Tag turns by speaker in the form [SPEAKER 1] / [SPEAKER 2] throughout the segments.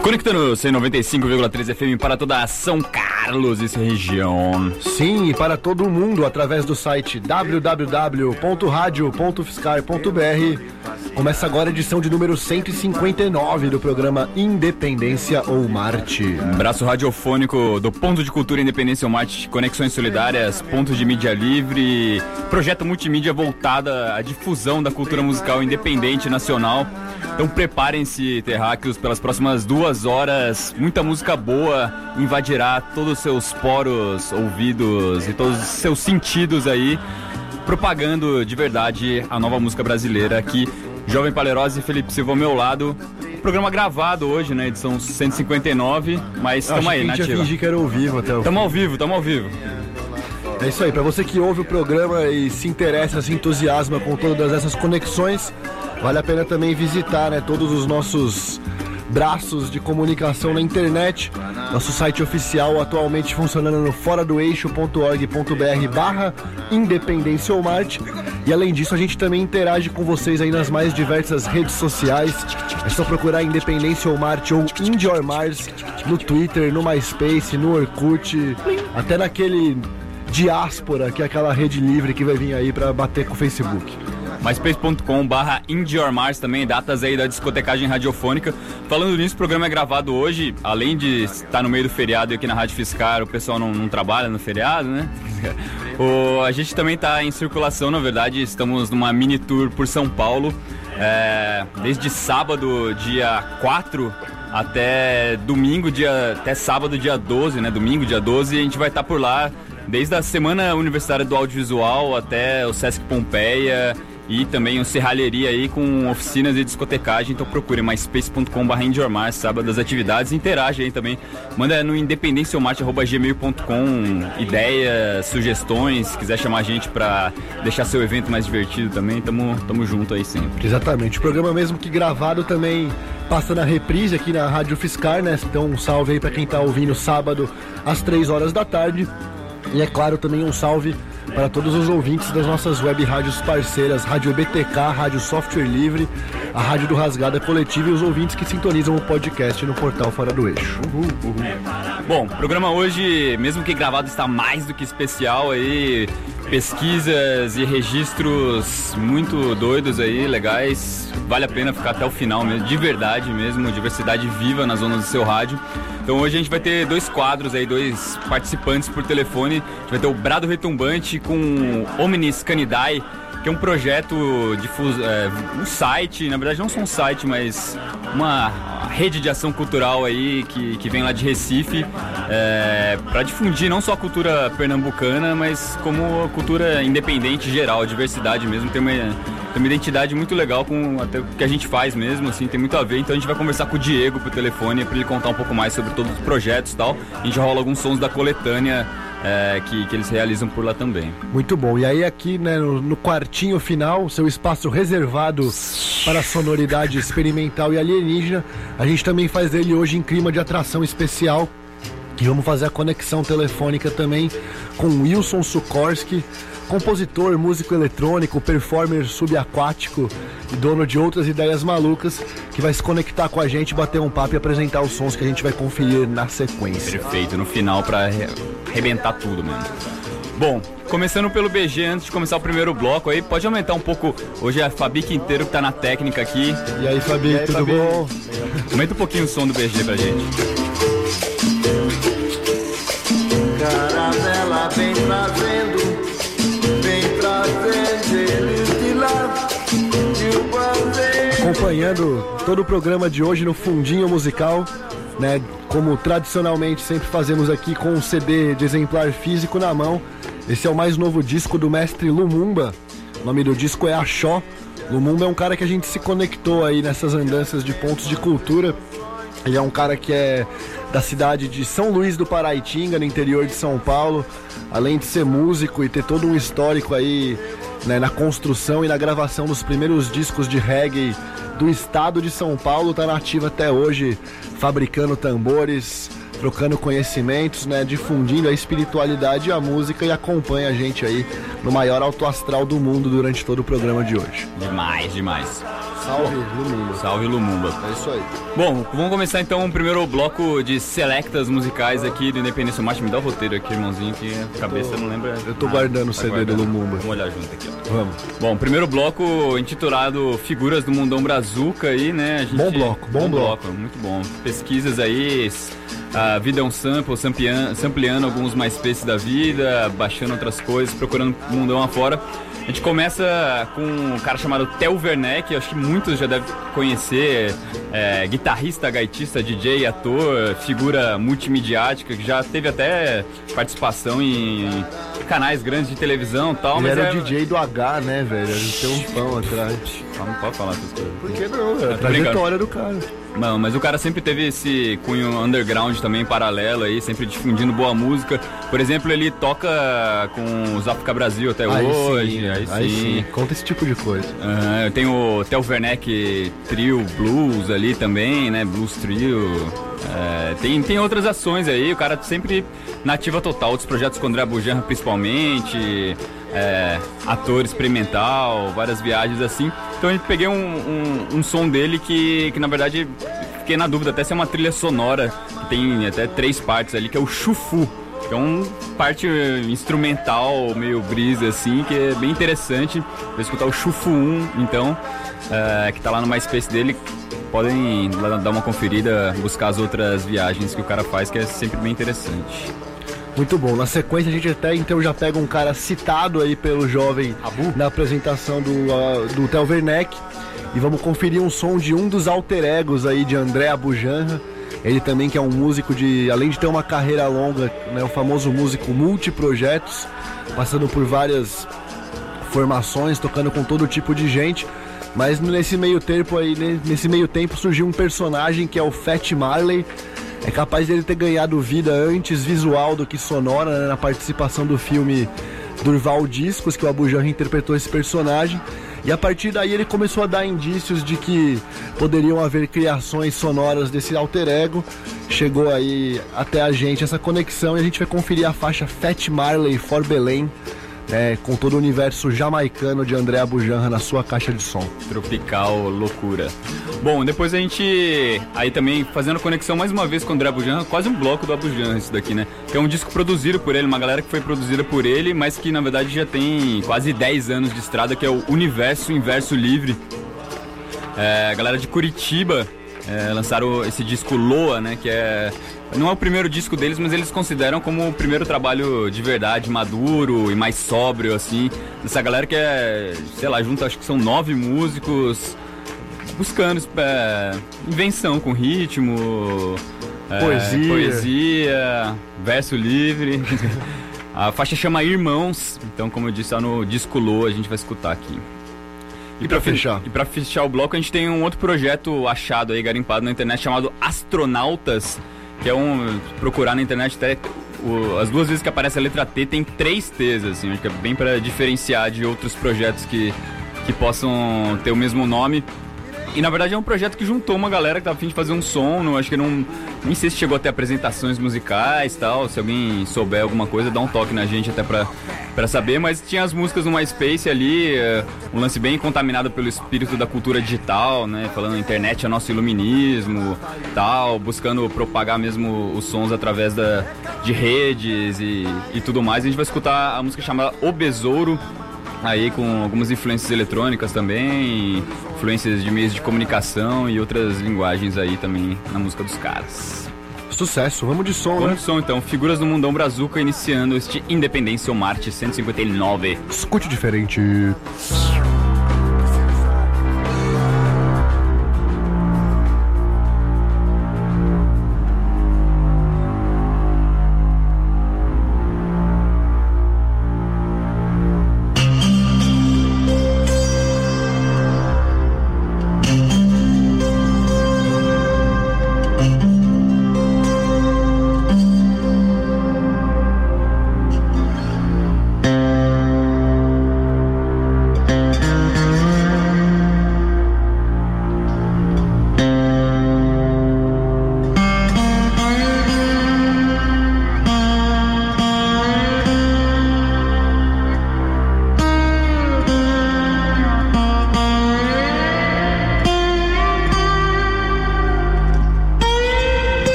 [SPEAKER 1] Conectando 195,3 FM para toda São Carlos e sua região.
[SPEAKER 2] Sim, e para todo o mundo através do site www.radio.fiscar.br. Começa agora a edição de número 159 do programa Independência ou Marte.
[SPEAKER 1] Braço radiofônico do Ponto de Cultura Independência ou Marte, Conexões Solidárias, Ponto de Mídia Livre, projeto multimídia voltada à difusão da cultura musical independente nacional. Então preparem-se, terráqueos, pelas próximas 2 horas. Muita música boa invadirá todos os seus poros, ouvidos e todos os seus sentidos aí, propagando de verdade a nova música brasileira aqui. Jovem Palerose e Felipe Silva ao meu lado. Programa gravado hoje, né? Edição 159, mas estamos aí,
[SPEAKER 2] nativa. A gente ia fingir que era ao vivo até o
[SPEAKER 1] Tamo ao vivo.
[SPEAKER 2] É isso aí, pra você que ouve o programa e se interessa, se entusiasma com todas essas conexões, vale a pena também visitar, né, todos os nossos braços de comunicação na internet. Nosso site oficial atualmente funcionando no foradoeixo.org.br/Independência ou Marte. E além disso, a gente também interage com vocês aí nas mais diversas redes sociais. É só procurar Independência ou Marte ou Indie or Mars no Twitter, no MySpace, no Orkut, até naquele Diáspora, que é aquela rede livre que vai vir aí pra bater com o Facebook.
[SPEAKER 1] myspace.com/IndieOrMars também, datas aí da discotecagem radiofônica. Falando nisso, o programa é gravado hoje, além de estar no meio do feriado e aqui na Rádio Fiscar, o pessoal não trabalha no feriado, né? A gente também está em circulação, na verdade, estamos numa mini tour por São Paulo, desde sábado, dia 4, até domingo, até sábado, dia 12, né? Domingo, dia 12, a gente vai estar por lá, desde a Semana Universitária do Audiovisual até o Sesc Pompeia e também o Serralheria aí com oficinas e discotecagem. Então procure myspace.com/IndieOrMars, sábado das atividades, interage aí também, manda no independenciaomarte@gmail.com ideias, sugestões, se quiser chamar a gente pra deixar seu evento mais divertido também, tamo junto aí sempre.
[SPEAKER 2] Exatamente, o programa mesmo que gravado também passa na reprise aqui na Rádio Fiscar, né? Então um salve aí pra quem tá ouvindo sábado às 3 horas da tarde. E é claro, também um salve para todos os ouvintes das nossas web rádios parceiras, Rádio BTK, Rádio Software Livre, a Rádio do Rasgada Coletiva e os ouvintes que sintonizam o podcast no portal Fora do Eixo.
[SPEAKER 1] Bom, o programa hoje, mesmo que gravado, está mais do que especial aí, pesquisas e registros muito doidos aí, legais, vale a pena ficar até o final mesmo, de verdade mesmo, diversidade viva nas zonas do seu rádio. Então hoje a gente vai ter 2 quadros aí, 2 participantes por telefone. A gente vai ter o Brado Retumbante com Omnis Canidae, que é um projeto um site, na verdade não só um site, mas uma rede de ação cultural aí que vem lá de Recife, para difundir não só a cultura pernambucana, mas como a cultura independente geral, a diversidade mesmo. Tem uma identidade muito legal com até o que a gente faz mesmo, assim, tem muito a ver. Então a gente vai conversar com o Diego por telefone para ele contar um pouco mais sobre todos os projetos e tal. A gente rola alguns sons da coletânea que eles realizam por lá também.
[SPEAKER 2] Muito bom. E aí aqui, né, no quartinho final, seu espaço reservado para sonoridade experimental e alienígena, a gente também faz ele hoje em clima de atração especial. E vamos fazer a conexão telefônica também com Wilson Sukorski, compositor, músico eletrônico, performer subaquático e dono de outras ideias malucas, que vai se conectar com a gente, bater um papo e apresentar os sons que a gente vai conferir na sequência.
[SPEAKER 1] Perfeito, no final pra arrebentar tudo mesmo. Bom, começando pelo BG, antes de começar o primeiro bloco aí, pode aumentar um pouco, hoje é a Fabi Quinteiro que tá na técnica aqui.
[SPEAKER 2] E aí, Fabi, tudo bom?
[SPEAKER 1] Aumenta um pouquinho o som do BG pra gente.
[SPEAKER 3] Caravela vem trazendo eles de lá, de o bandeiro.
[SPEAKER 2] Acompanhando todo o programa de hoje no Fundinho Musical, né? Como tradicionalmente sempre fazemos aqui com um CD de exemplar físico na mão. Esse é o mais novo disco do mestre Lumumba. O nome do disco é Axó. Lumumba é um cara que a gente se conectou aí nessas andanças de pontos de cultura. Ele é um cara que é da cidade de São Luís do Paraitinga, no interior de São Paulo. Além de ser músico e ter todo um histórico aí, né, na construção e na gravação dos primeiros discos de reggae do estado de São Paulo, tá nativo até hoje, fabricando tambores, trocando conhecimentos, né, difundindo a espiritualidade e a música, e acompanha a gente aí no maior alto astral do mundo durante todo o programa de hoje.
[SPEAKER 1] Demais.
[SPEAKER 2] Salve, Lumumba.
[SPEAKER 1] Salve, Lumumba.
[SPEAKER 2] É isso aí.
[SPEAKER 1] Bom, vamos começar então o primeiro bloco de selectas musicais aqui do Independência Marcha. Me dá o roteiro aqui, irmãozinho, que a cabeça não lembra.
[SPEAKER 2] Eu tô guardando o CD do Lumumba.
[SPEAKER 1] Vamos olhar junto aqui, ó.
[SPEAKER 2] Vamos.
[SPEAKER 1] Bom, primeiro bloco intitulado Figuras do Mundão Brazuca aí, né? A gente...
[SPEAKER 2] Bom bloco.
[SPEAKER 1] Muito bom. Pesquisas aí, a vida é um sample, sampleando alguns MySpace da vida, baixando outras coisas, procurando o mundão afora. A gente começa com um cara chamado Theo Werneck, acho que muitos já devem conhecer, guitarrista, gaitista, DJ, ator, figura multimediática, que já teve até participação em canais grandes de televisão e tal.
[SPEAKER 2] Ele
[SPEAKER 1] mas
[SPEAKER 2] era o DJ do H, né, velho? Ele tem um pão atrás.
[SPEAKER 1] Não pode falar essas coisas.
[SPEAKER 2] Por que não, velho? A trajetória do cara.
[SPEAKER 1] Não, mas o cara sempre teve esse cunho underground também, paralelo aí, sempre difundindo boa música. Por exemplo, ele toca com os África Brasil até hoje. Aí sim.
[SPEAKER 2] Conta esse tipo de coisa.
[SPEAKER 1] Tem o Theo Werneck Trio Blues ali também, né? Blues Trio. Tem outras ações aí, o cara sempre na ativa total. Outros projetos com o André Bujanra principalmente. Ator experimental, várias viagens assim. Então eu peguei um som dele que na verdade fiquei na dúvida até se é uma trilha sonora, que tem até 3 partes ali, que é o Chufu, que é uma parte instrumental meio brisa assim, que é bem interessante. Vou escutar o Chufu 1 então, que tá lá no MySpace dele. Podem lá dar uma conferida, buscar as outras viagens que o cara faz, que é sempre bem interessante.
[SPEAKER 2] Muito bom. Na sequência a gente até então já pega um cara citado aí pelo jovem
[SPEAKER 1] Abu
[SPEAKER 2] na apresentação do Theo Werneck e vamos conferir um som de um dos alter egos aí de André Bujanra. Ele também que é um músico além de ter uma carreira longa, né, o famoso músico multiprojetos, passando por várias formações, tocando com todo tipo de gente. Mas nesse meio tempo surgiu um personagem que é o Fat Marley. É capaz dele ter ganhado vida antes visual do que sonora, né, na participação do filme Durval Discos, que o Bujanra interpretou esse personagem. E a partir daí ele começou a dar indícios de que poderiam haver criações sonoras desse alter ego. Chegou aí até a gente essa conexão e a gente vai conferir a faixa Fat Marley for Belém, com todo o universo jamaicano de André Bujanra na sua caixa de som.
[SPEAKER 1] Tropical loucura. Bom, depois a gente, aí também fazendo conexão mais uma vez com o André Bujanra, quase um bloco do Bujanra isso daqui, né? Que é um disco produzido por ele, uma galera que foi produzida por ele, mas que na verdade já tem quase 10 anos de estrada, que é o Universo Inverso Livre. A galera de Curitiba lançaram esse disco Loa, né? Que não é o primeiro disco deles, mas eles consideram como o primeiro trabalho de verdade, maduro e mais sóbrio, assim. Essa galera que sei lá, junto acho que são 9 músicos, buscando invenção com ritmo, poesia, verso livre. A faixa chama Irmãos, então como eu disse, lá no disco Loa a gente vai escutar aqui.
[SPEAKER 2] E pra
[SPEAKER 1] fechar o bloco, a gente tem um outro projeto achado aí, garimpado na internet, chamado Astronautas, que é procurar na internet até as 2 vezes que aparece a letra T tem 3 T's, assim, acho que é bem para diferenciar de outros projetos que possam ter o mesmo nome. E na verdade é um projeto que juntou uma galera que tá a fim de fazer um som, acho que nem sei se chegou a ter apresentações musicais e tal, se alguém souber alguma coisa, dá um toque na gente até pra saber, mas tinha as músicas no MySpace ali, um lance bem contaminado pelo espírito da cultura digital, né, falando internet é nosso iluminismo, tal, buscando propagar mesmo os sons através de redes e tudo mais. A gente vai escutar a música chamada O Besouro, aí com algumas influências eletrônicas também, influências de meios de comunicação e outras linguagens aí também na música dos caras.
[SPEAKER 2] Sucesso, vamos de som,
[SPEAKER 1] Vamos de som então, Figuras do Mundão Brazuca iniciando este Independência ou Marte 159.
[SPEAKER 2] Escute diferente.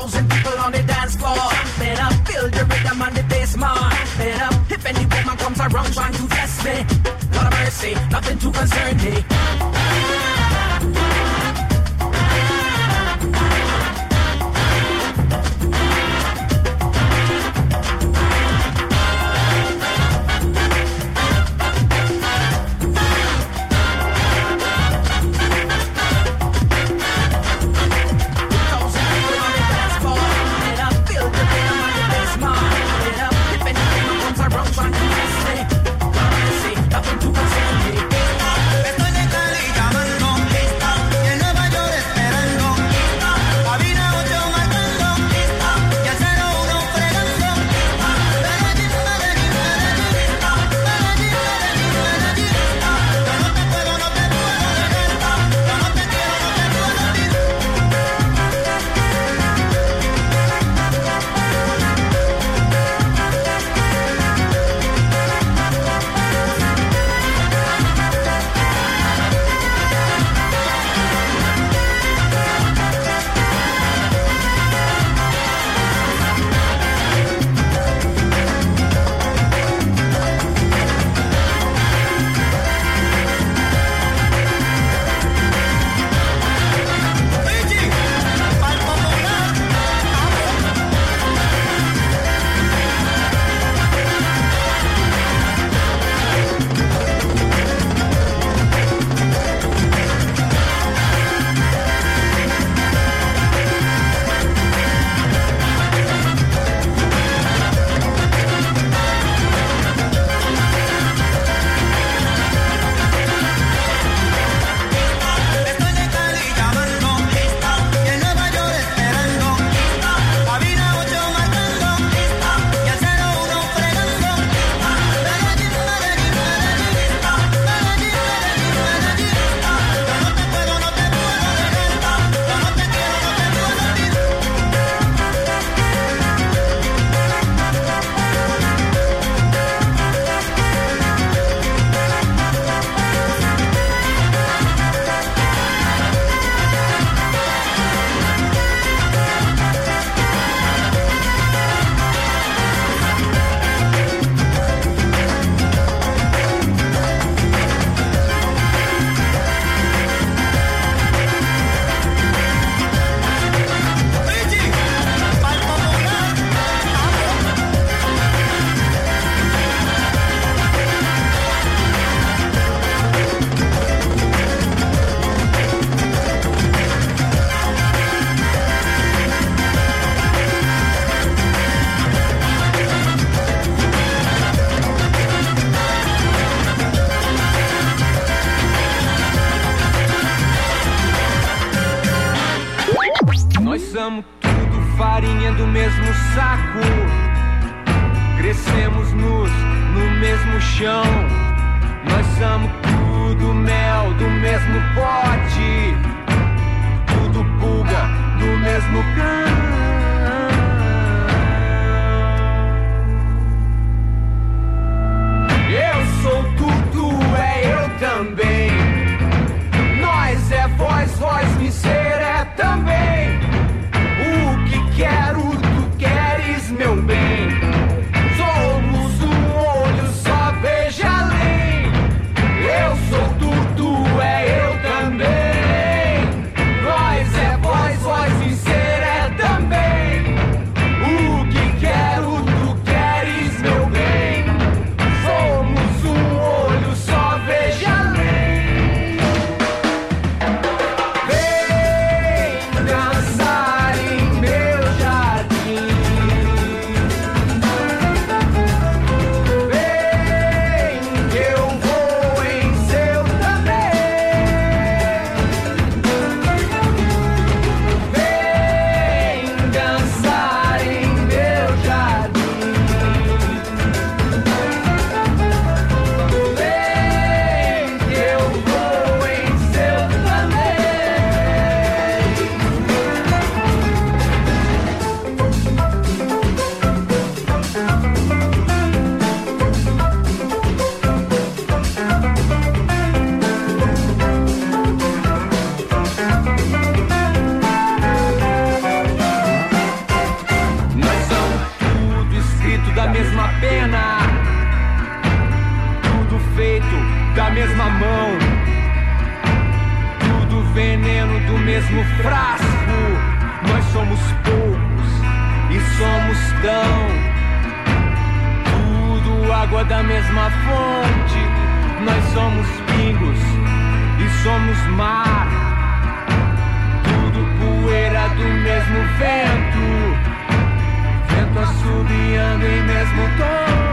[SPEAKER 4] 2,000 people on the dance floor. Let up, feel the rhythm on the bass, man. Let up, if any woman comes around trying to test me, Lord of mercy, nothing to concern me.
[SPEAKER 5] Somos tudo farinha do mesmo saco. Crescemos nus no mesmo chão. Nós somos tudo mel do mesmo pote. Tudo pulga do mesmo cão. Eu sou tudo, é eu também. Nós é voz, voz, me ser é também. O que quero, tu queres, meu bem. Somos um olho, só veja além. Eu sou tudo, é eu também. Nós é voz, voz, me ser é também. escuridão. Tudo água da mesma fonte. Nós somos pingos e somos mar. Tudo poeira do mesmo vento. Vento assobiando em mesmo tom.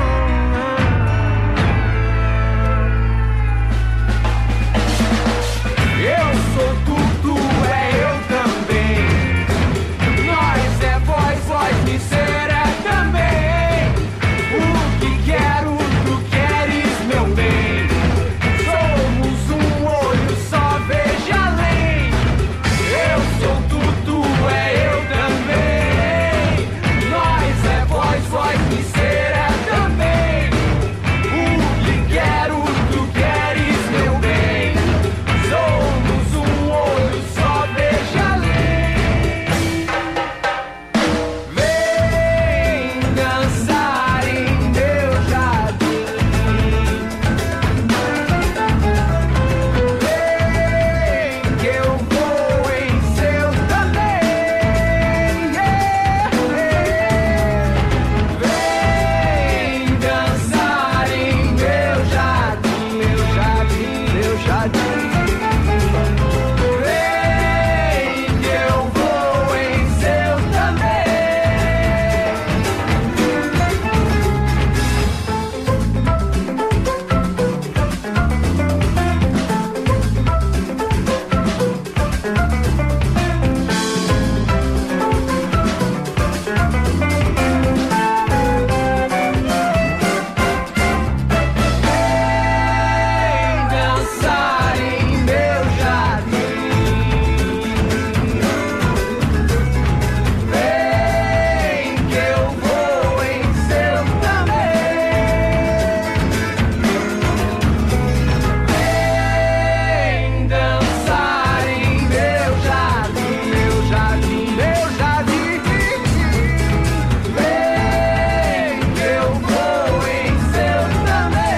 [SPEAKER 5] Eu sou tudo, é eu também. Nós é voz, voz, me ser é também. O que quero, tu queres, meu bem. Somos um olho só, veja além. Eu sou tudo, é eu também. Nós é voz, voz, me ser é também. O que quero, tu queres, meu bem. Somos um olho só, veja além. Vem dançar em meu jardim. Vem que eu vou em seu também. Vem dançar em meu jardim, meu jardim, meu jardim. Vem que eu vou em seu também. Vem dançar em meu jardim. Vem que eu vou em seu também. Vem dançar em meu jardim, meu jardim, meu jardim. Vem que eu vou em seu também.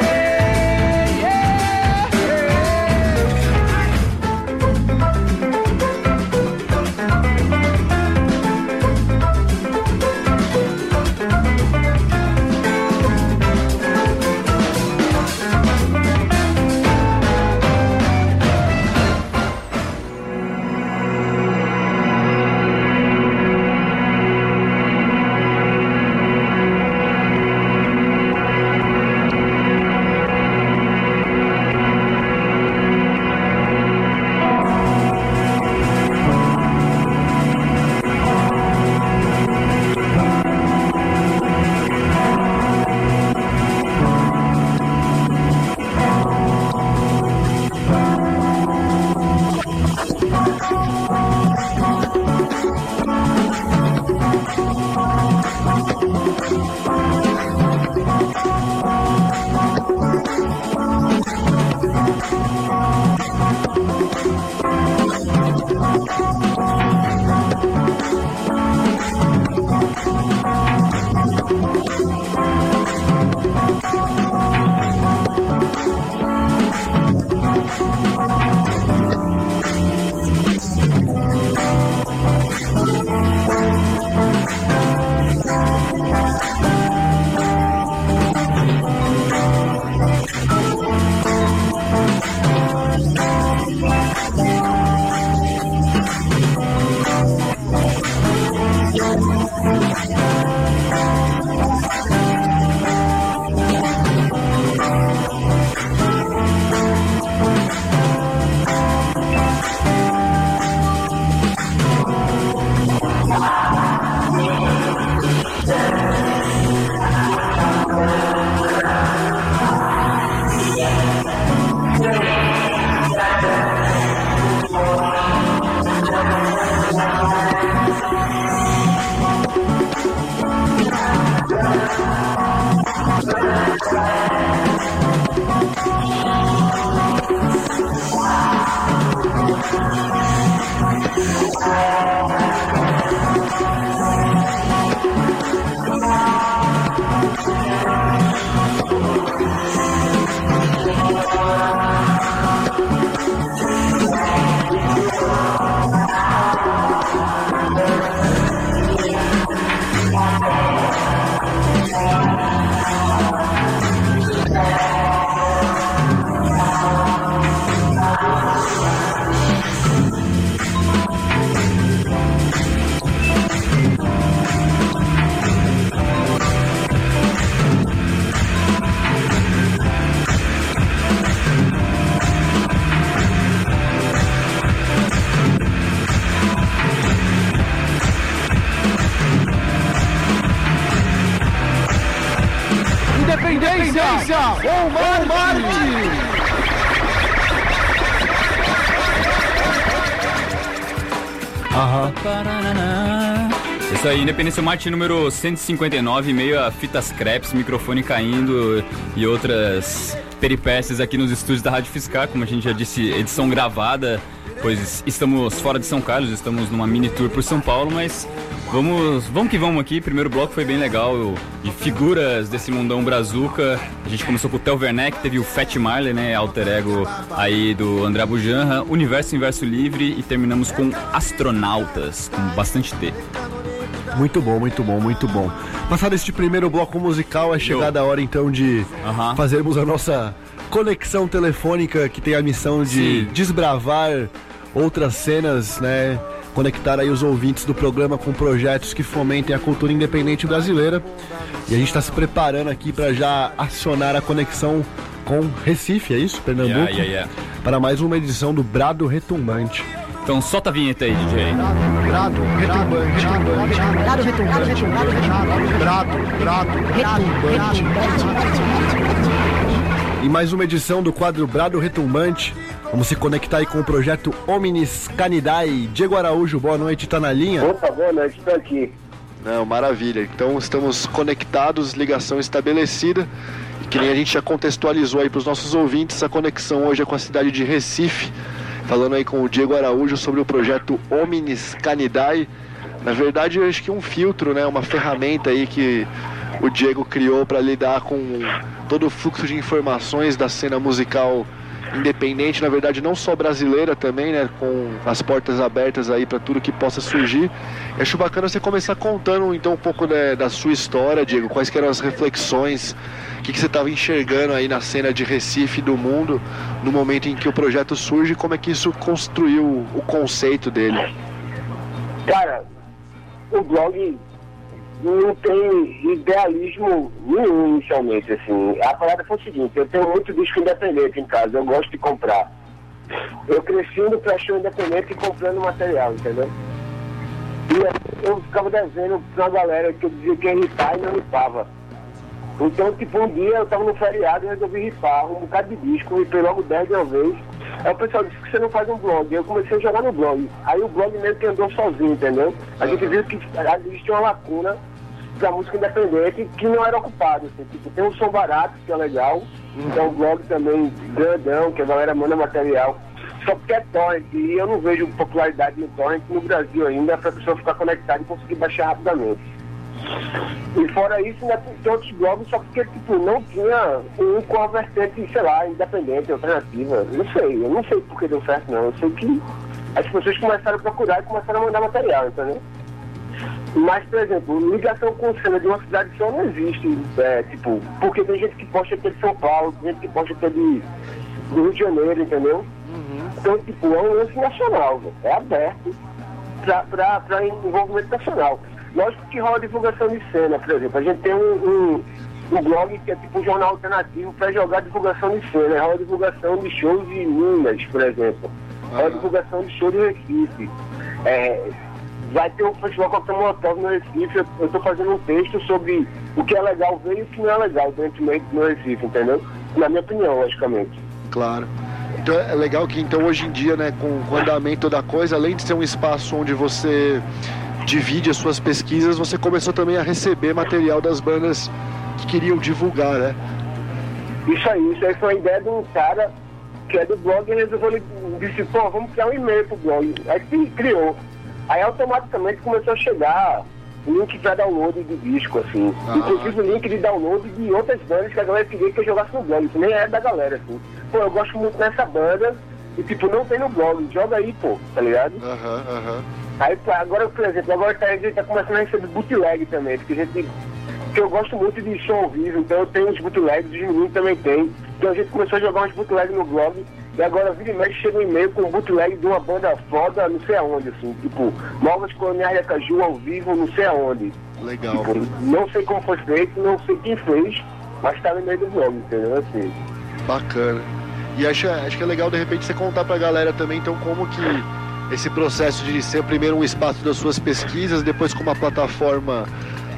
[SPEAKER 2] Independência ou Marte!
[SPEAKER 1] Isso aí, Independência Marte número 159, meio a fitas crepes, microfone caindo e outras peripécias aqui nos estúdios da Rádio Fiscar, como a gente já disse, edição gravada, pois estamos fora de São Carlos, estamos numa mini tour por São Paulo, mas vamos que vamos aqui. Primeiro bloco foi bem legal, de figuras desse mundão brazuca. A gente começou com o Theo Werneck, teve o Fat Marley, né, alter ego aí do André Bujanra, Universo Inverso Livre, e terminamos com Astronautas, com bastante T.
[SPEAKER 2] Muito bom, muito bom, muito bom. Passado este primeiro bloco musical, é chegada a hora então de fazermos a nossa conexão telefônica, que tem a missão de desbravar outras cenas, né? Conectar aí os ouvintes do programa com projetos que fomentem a cultura independente brasileira. E a gente está se preparando aqui para já acionar a conexão com Recife, é isso? Pernambuco? Para mais uma edição do Brado Retumbante.
[SPEAKER 1] Então solta a vinheta aí, DJ.
[SPEAKER 2] Brado Retumbante. Brado Retumbante. Brado Retumbante. E mais uma edição do quadro Brado Retumbante. Vamos se conectar aí com o projeto Hominis Canidae. Diego Araújo, boa noite, tá na linha?
[SPEAKER 6] Opa, boa noite, estou aqui.
[SPEAKER 2] Não, maravilha. Então estamos conectados, ligação estabelecida. E que nem a gente já contextualizou aí para os nossos ouvintes, a conexão hoje é com a cidade de Recife. Falando aí com o Diego Araújo sobre o projeto Hominis Canidae. Na verdade, eu acho que um filtro, né, uma ferramenta aí que o Diego criou para lidar com todo o fluxo de informações da cena musical independente, na verdade não só brasileira também, né, com as portas abertas aí para tudo que possa surgir. Eu acho bacana você começar contando então um pouco da sua história, Diego, quais que eram as reflexões, o que você estava enxergando aí na cena de Recife, do mundo, no momento em que o projeto surge, e como é que isso construiu o conceito dele?
[SPEAKER 6] Cara, o blog não tem idealismo nenhum inicialmente, assim. A parada foi o seguinte: eu tenho muito disco independente em casa, eu gosto de comprar. Eu cresci indo pra show independente e comprando material, entendeu? E eu ficava devendo pra uma galera que eu dizia que ia ripar e não ripava. Então, tipo, um dia eu tava no feriado e resolvi ripar um bocado de disco, ripei logo 10 de uma vez. Aí o pessoal disse que você não faz um blog. Eu comecei a jogar no blog. Aí o blog meio que andou sozinho, entendeu? A gente viu que existe uma lacuna da música independente que não era ocupado, assim. Tipo, tem um Som Barato, que é legal, tem um blog também grandão, que a galera manda material, só porque é torrent, e eu não vejo popularidade no torrent no Brasil ainda, pra pessoa ficar conectada e conseguir baixar rapidamente. E fora isso, ainda tem outros blogs, só porque, tipo, não tinha um com a vertente, sei lá, independente, alternativa. Eu não sei por que deu certo, não. Eu sei que as pessoas começaram a procurar e começaram a mandar material, entendeu? Mas, por exemplo, ligação com cena de uma cidade só não existe, tipo, porque tem gente que posta que é de São Paulo, tem gente que posta que é do Rio de Janeiro, entendeu? Então, tipo, é um lance nacional, véio. É aberto para envolvimento nacional. Lógico que rola divulgação de cena, por exemplo, a gente tem um blog que é tipo um jornal alternativo para jogar divulgação de cena, rola divulgação de shows de Minas, por exemplo, rola divulgação de show de Recife. Vai ter um festival Coquetel Molotov no Recife, eu estou fazendo um texto sobre o que é legal ver e o que não é legal dentro do Recife, entendeu? Na minha opinião, logicamente.
[SPEAKER 2] Claro. Então é legal que então hoje em dia, né, com o andamento da coisa, além de ser um espaço onde você divide as suas pesquisas, você começou também a receber material das bandas que queriam divulgar, né?
[SPEAKER 6] Isso aí foi a ideia de um cara que é do blog e resolveu, disse, pô, vamos criar um e-mail pro blog. Aí criou. Aí automaticamente começou a chegar link para download de disco, assim. Inclusive link de download de outras bandas que a galera queria que eu jogasse no blog, que nem é da galera, assim. Pô, eu gosto muito dessa banda e, tipo, não tem no blog, joga aí, pô, tá ligado? Aí, agora, por exemplo, a gente tá começando a receber bootleg também, porque eu gosto muito de som ao vivo, então eu tenho uns bootlegs, os meninos também tem. Então a gente começou a jogar uns bootlegs no blog, e agora vira e mexe chega um e-mail com um bootleg de uma banda foda, não sei aonde, assim, tipo, Novas Coloniais de Acaju ao vivo, não sei aonde.
[SPEAKER 2] Legal.
[SPEAKER 6] Tipo, não sei como foi feito, não sei quem fez, mas tá no meio do blog, entendeu? Assim.
[SPEAKER 2] Bacana. E acho que é legal, de repente, você contar pra galera também, então, como que esse processo de ser primeiro um espaço das suas pesquisas, depois com uma plataforma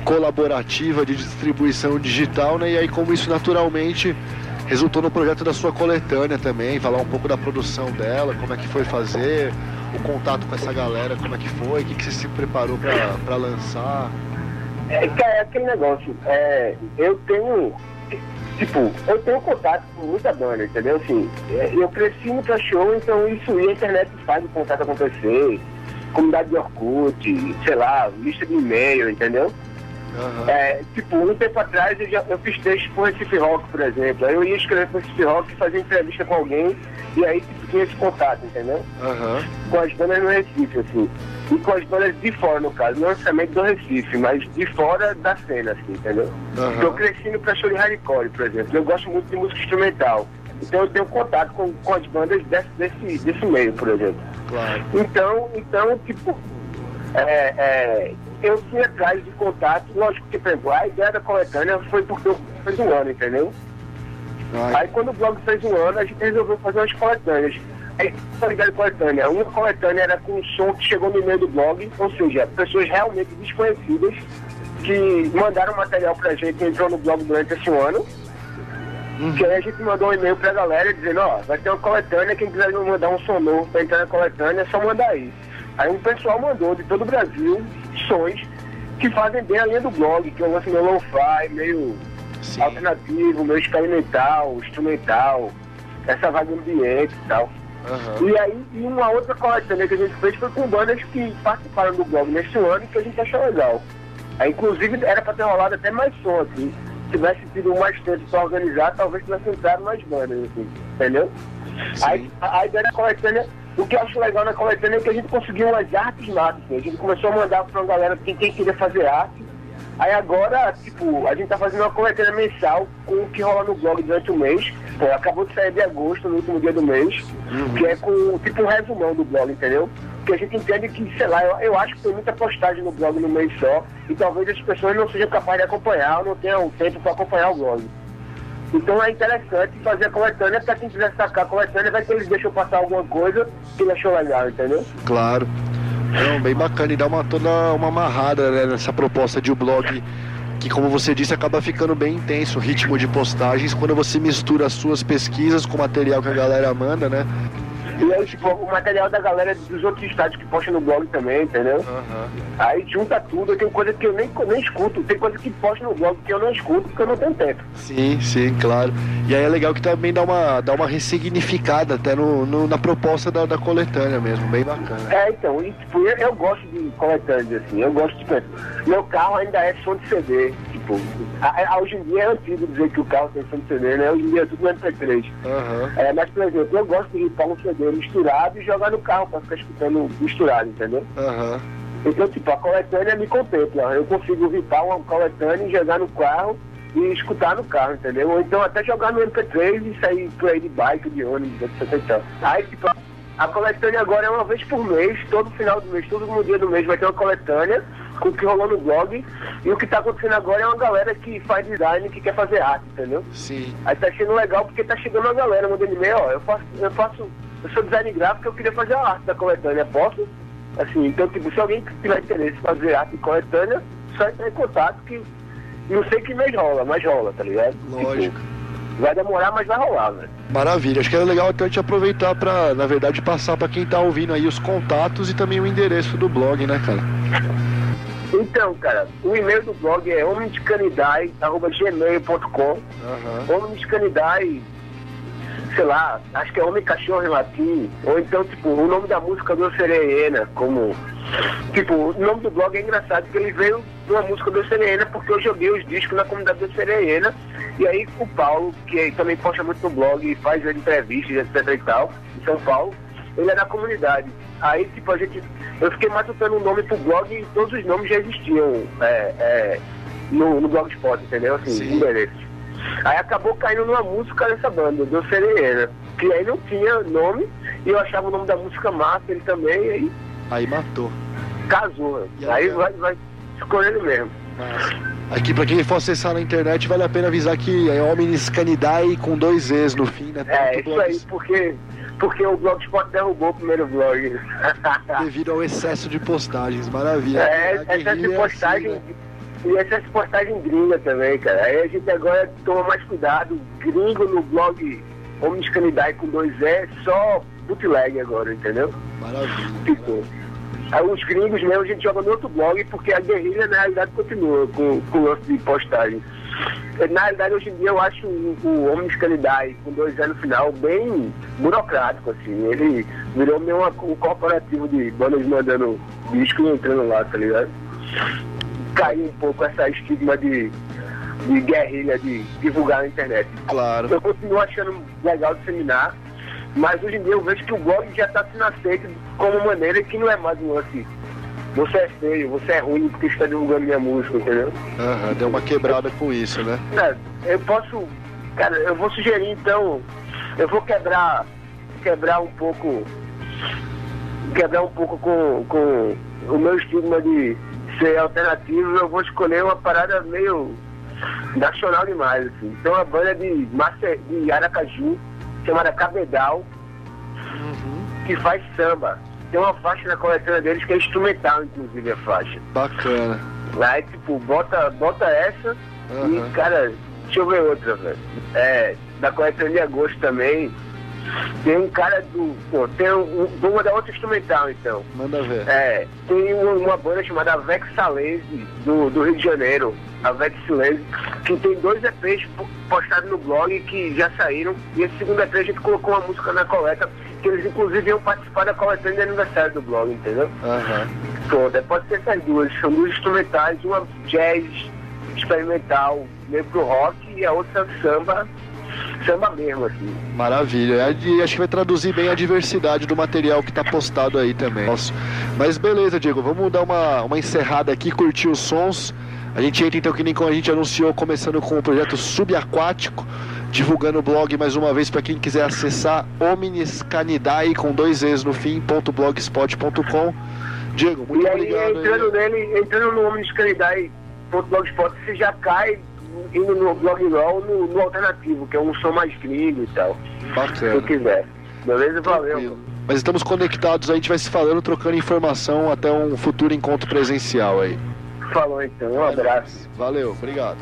[SPEAKER 2] colaborativa de distribuição digital, né? E aí como isso naturalmente resultou no projeto da sua coletânea também, falar um pouco da produção dela, como é que foi fazer, o contato com essa galera, como é que foi, o que você se preparou pra lançar.
[SPEAKER 6] É aquele negócio, eu tenho contato com muita banda, entendeu? Assim, eu cresci no show, então isso e a internet faz o contato acontecer, comunidade de Orkut, sei lá, lista de e-mail, entendeu? Uhum. Um tempo atrás eu fiz texto pro Recife Rock, por exemplo. Aí eu ia escrever pro Recife Rock, fazer entrevista com alguém, e aí tinha esse contato, entendeu?
[SPEAKER 2] Uhum.
[SPEAKER 6] Com as bandas no Recife, assim. E com as bandas de fora, no caso, não necessariamente do Recife, mas de fora da cena, assim, entendeu?
[SPEAKER 2] Uhum.
[SPEAKER 6] Eu cresci no show de hardcore, por exemplo. Eu gosto muito de música instrumental. Então eu tenho contato com as bandas desse meio, por exemplo.
[SPEAKER 2] Claro.
[SPEAKER 6] Então, eu fui atrás de contato, lógico que, por exemplo, a ideia da coletânea foi porque eu fiz um ano, entendeu? Aí quando o blog fez um ano, a gente resolveu fazer umas coletâneas. Aí, a ideia da coletânea, uma coletânea era com um som que chegou no meio do blog, ou seja, pessoas realmente desconhecidas que mandaram material pra gente e entrou no blog durante esse ano. Que aí a gente mandou um e-mail pra galera dizendo, vai ter uma coletânea, quem quiser mandar um som novo pra entrar na coletânea, é só mandar aí. Aí um pessoal mandou de todo o Brasil sons que fazem bem a linha do blog, que eu lanço meio lo-fi, meio alternativo, meio experimental, instrumental, essa vibe ambiente e tal.
[SPEAKER 2] Uhum.
[SPEAKER 6] E aí, uma outra coletânea que a gente fez foi com bandas que participaram do blog neste ano, que a gente achou legal. Aí, inclusive, era pra ter rolado até mais som, assim. Se tivesse tido mais tempo pra organizar, talvez tivesse entrado mais bandas, assim, entendeu? Aí, a ideia da coletânea, o que eu acho legal na coletânea é que a gente conseguiu umas artes massas, assim. A gente começou a mandar pra uma galera quem queria fazer arte. Aí agora, a gente tá fazendo uma coletânea mensal com o que rola no blog durante o mês. Pô, acabou de sair de agosto, no último dia do mês, que é com um resumão do blog, entendeu? Porque a gente entende que, sei lá, eu acho que tem muita postagem no blog no mês só, e talvez as pessoas não sejam capazes de acompanhar, ou não tenham tempo para acompanhar o blog. Então é interessante fazer a coletânea, para quem quiser sacar a coletânea, vai que eles deixam passar alguma coisa que ele achou legal, entendeu?
[SPEAKER 2] Claro. Não, bem bacana, e dá toda uma amarrada, né, nessa proposta de um blog que, como você disse, acaba ficando bem intenso o ritmo de postagens quando você mistura as suas pesquisas com o material que a galera manda, né?
[SPEAKER 6] E aí, o material da galera dos outros estados que postam no blog também, entendeu?
[SPEAKER 2] Uhum.
[SPEAKER 6] Aí junta tudo, tem coisa que eu nem escuto, tem coisa que posta no blog que eu não escuto porque eu não tenho tempo.
[SPEAKER 2] Sim, claro. E aí é legal que também dá uma ressignificada até na proposta da coletânea mesmo, bem bacana.
[SPEAKER 6] Então, e, eu gosto de coletâneas, assim, eu gosto de... Meu carro ainda é som de CD, hoje em dia é antigo dizer que o carro tem som de CD, né? Hoje em dia é tudo no MP3.
[SPEAKER 2] Uhum.
[SPEAKER 6] Mas, por exemplo, eu gosto de ripar um CD misturado e jogar no carro pra ficar escutando misturado, entendeu?
[SPEAKER 2] Uhum.
[SPEAKER 6] Então, a coletânea me contempla. Eu consigo ripar uma coletânea e jogar no carro e escutar no carro, entendeu? Ou então até jogar no MP3 e sair por aí de bike, de ônibus, etc. Aí, a coletânea agora é uma vez por mês, todo final do mês, todo dia do mês vai ter uma coletânea com o que rolou no blog. E o que tá acontecendo agora é uma galera que faz design, que quer fazer arte, entendeu?
[SPEAKER 2] Sim.
[SPEAKER 6] Aí tá sendo legal porque tá chegando uma galera mandando e-mail, eu sou design gráfico, eu queria fazer a arte da coletânea, posso? Assim, então, se alguém tiver interesse em fazer arte de coletânea, só entrar em contato que não sei que mês rola, mas rola, tá ligado?
[SPEAKER 2] Lógico.
[SPEAKER 6] Vai demorar, mas vai rolar, velho.
[SPEAKER 2] Maravilha, acho que era legal até a gente aproveitar pra, na verdade, passar pra quem tá ouvindo aí os contatos e também o endereço do blog, né, cara?
[SPEAKER 6] Então, cara, o e-mail do blog é homemdecanidae@gmail.com. Homemdecanidae, sei lá, acho que é homem cachorro em latim, ou então, o nome da música do Sereiena, como... o nome do blog é engraçado, porque ele veio de uma música do Sereiena, porque eu joguei os discos na comunidade do Sereiena, e aí o Paulo, que também posta muito no blog e faz entrevistas, etc e tal, em São Paulo, ele é da comunidade. Aí, eu fiquei matutando um nome pro blog e todos os nomes já existiam no Blogspot, entendeu? Assim, endereço. Aí acabou caindo numa música dessa banda, do Sereiena, que aí não tinha nome, e eu achava o nome da música massa, ele também, e
[SPEAKER 2] aí matou.
[SPEAKER 6] Casou. Aí vai escolher ele mesmo.
[SPEAKER 2] Aqui, pra quem for acessar na internet, vale a pena avisar que é Homemdecanidae com 2 E's no fim, né?
[SPEAKER 6] Isso aí, porque o Blogspot derrubou o primeiro blog.
[SPEAKER 2] Devido ao excesso de postagens, maravilha.
[SPEAKER 6] Excesso de postagem. E essas postagens gringas também, cara. Aí a gente agora toma mais cuidado. Gringo no blog Omniscanidade com 2E, só bootleg agora, entendeu?
[SPEAKER 2] Maravilha.
[SPEAKER 6] Tipo, aí os gringos mesmo a gente joga no outro blog, porque a guerrilha na realidade continua com o lance de postagem. Na realidade, hoje em dia eu acho o Omniscanidade com 2E no final bem burocrático, assim. Ele virou meio um corporativo de bandas mandando disco e entrando lá, tá ligado? Caiu um pouco essa estigma de guerrilha, de divulgar na internet.
[SPEAKER 2] Claro.
[SPEAKER 6] Eu continuo achando legal disseminar, mas hoje em dia eu vejo que o blog já está sendo aceito como maneira que não é mais um lance. Você é feio, você é ruim porque está divulgando minha música, entendeu?
[SPEAKER 2] Aham, deu uma quebrada com isso, né?
[SPEAKER 6] Eu posso, cara, eu vou sugerir então, eu vou quebrar um pouco com o meu estigma de ser alternativo. Eu vou escolher uma parada meio nacional demais, assim. Tem uma banda de Aracaju chamada Cabedal, que faz samba. Tem uma faixa na coletânea deles que é instrumental, inclusive, a faixa.
[SPEAKER 2] Bacana.
[SPEAKER 6] Aí, tipo, bota essa e, cara, deixa eu ver outra, velho. Da coletânea de agosto também. Tem um cara vou mandar outro instrumental, então.
[SPEAKER 2] Manda ver.
[SPEAKER 6] Tem uma banda chamada Avex Silence, do Rio de Janeiro. Avex Silence, que tem 2 EPs postados no blog que já saíram. E esse segundo EP a gente colocou uma música na coleta, que eles inclusive iam participar da coletânea de aniversário do blog, entendeu? Pronto, pode ser essas duas. São 2 instrumentais, uma jazz experimental, meio pro rock, e a outra samba mesmo, assim.
[SPEAKER 2] Maravilha. E acho que vai traduzir bem a diversidade do material que tá postado aí também. Nossa. Mas beleza, Diego, vamos dar uma encerrada aqui, curtir os sons. A gente entra então, que nem como a gente anunciou, começando com o projeto Subaquático, divulgando o blog mais uma vez para quem quiser acessar, Omniscanidade com 2 Es no fim, .blogspot.com. Diego, muito obrigado.
[SPEAKER 6] Entrando no Omniscanidade.blogspot, você já cai indo no blog no alternativo, que é um som mais gringo e tal.
[SPEAKER 2] Bacana.
[SPEAKER 6] Se eu quiser. Beleza? Valeu.
[SPEAKER 2] Mas estamos conectados, a gente vai se falando, trocando informação até um futuro encontro presencial aí.
[SPEAKER 6] Falou então, um abraço.
[SPEAKER 2] Valeu, obrigado.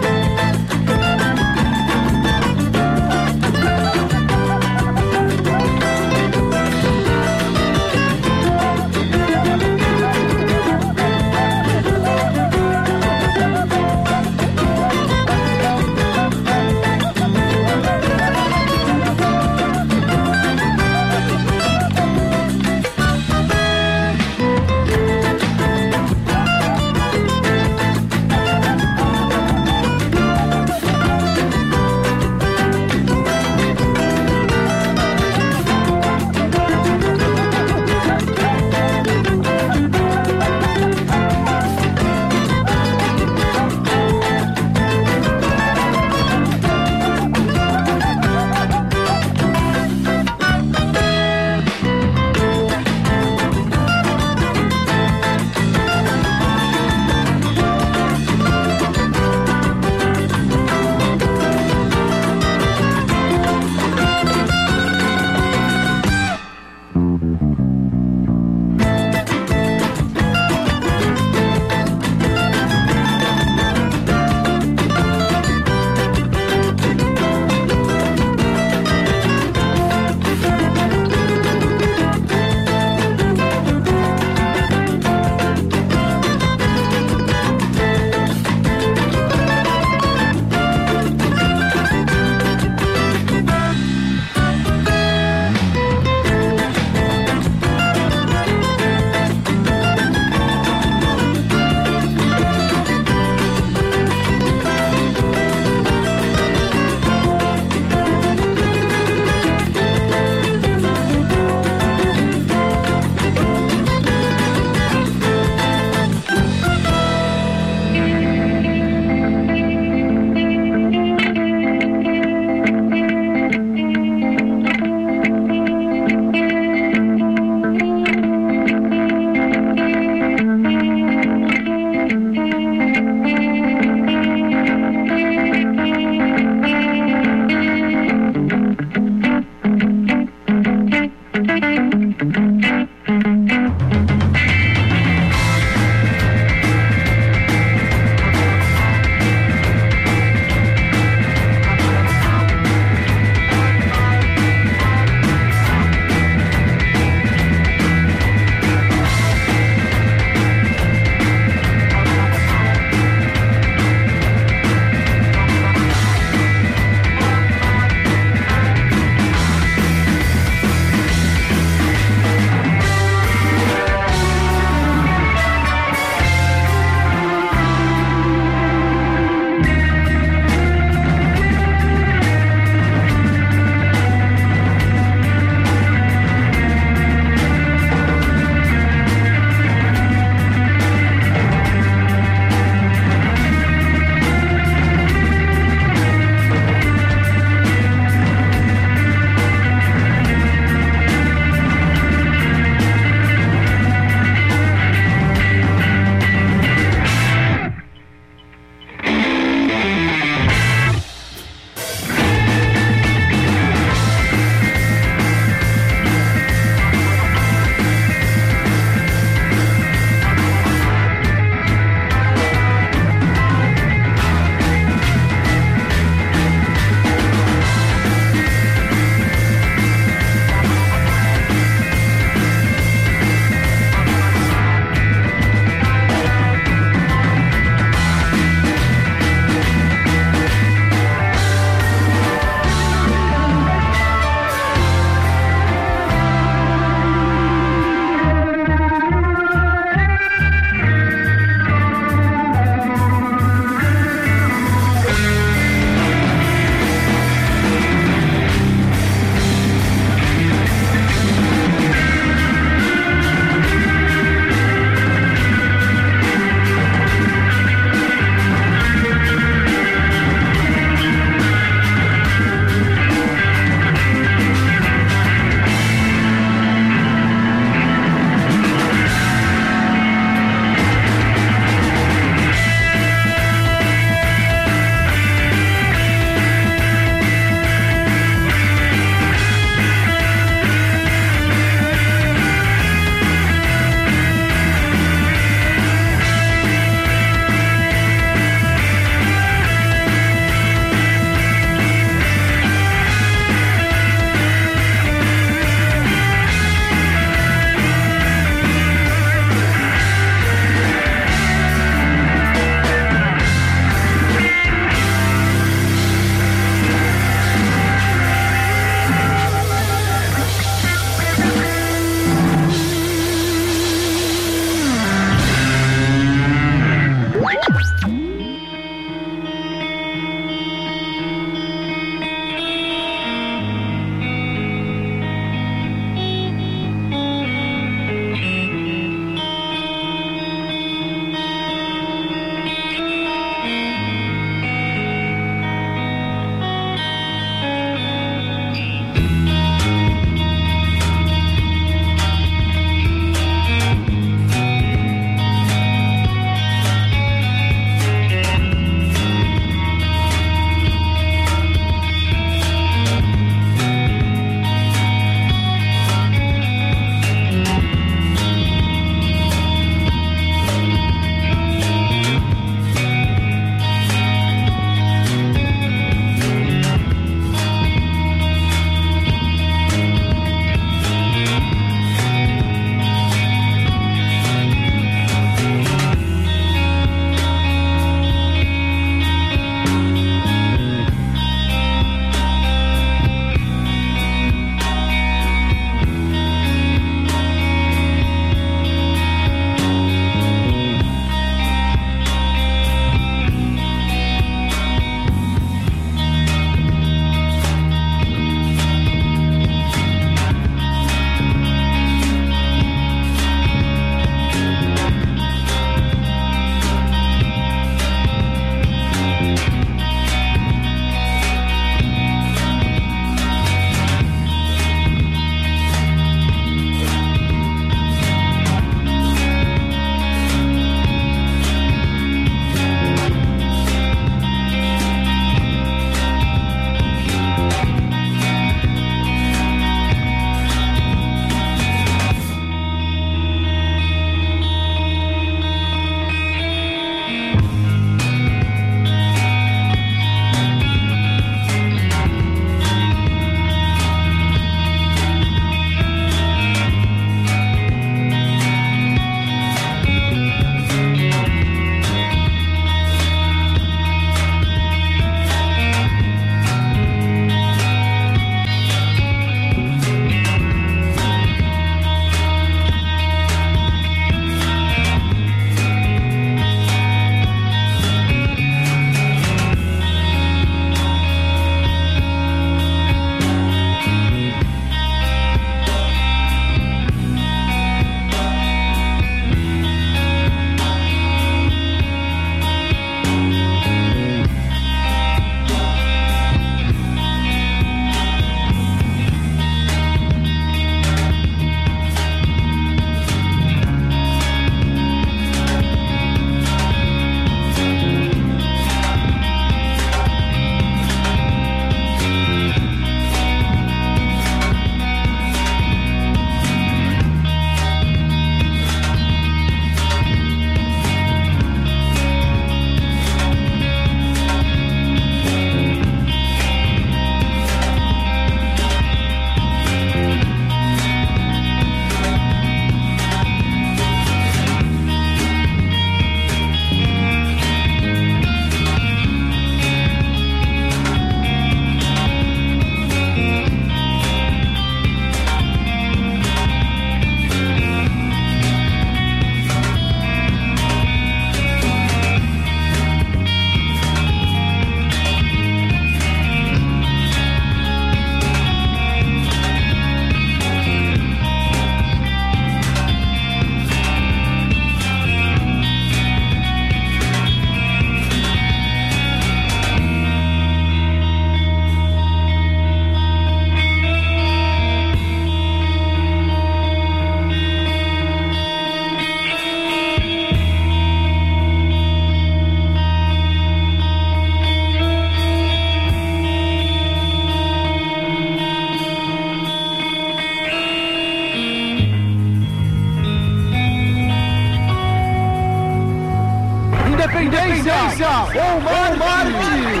[SPEAKER 2] Independência ou Marte!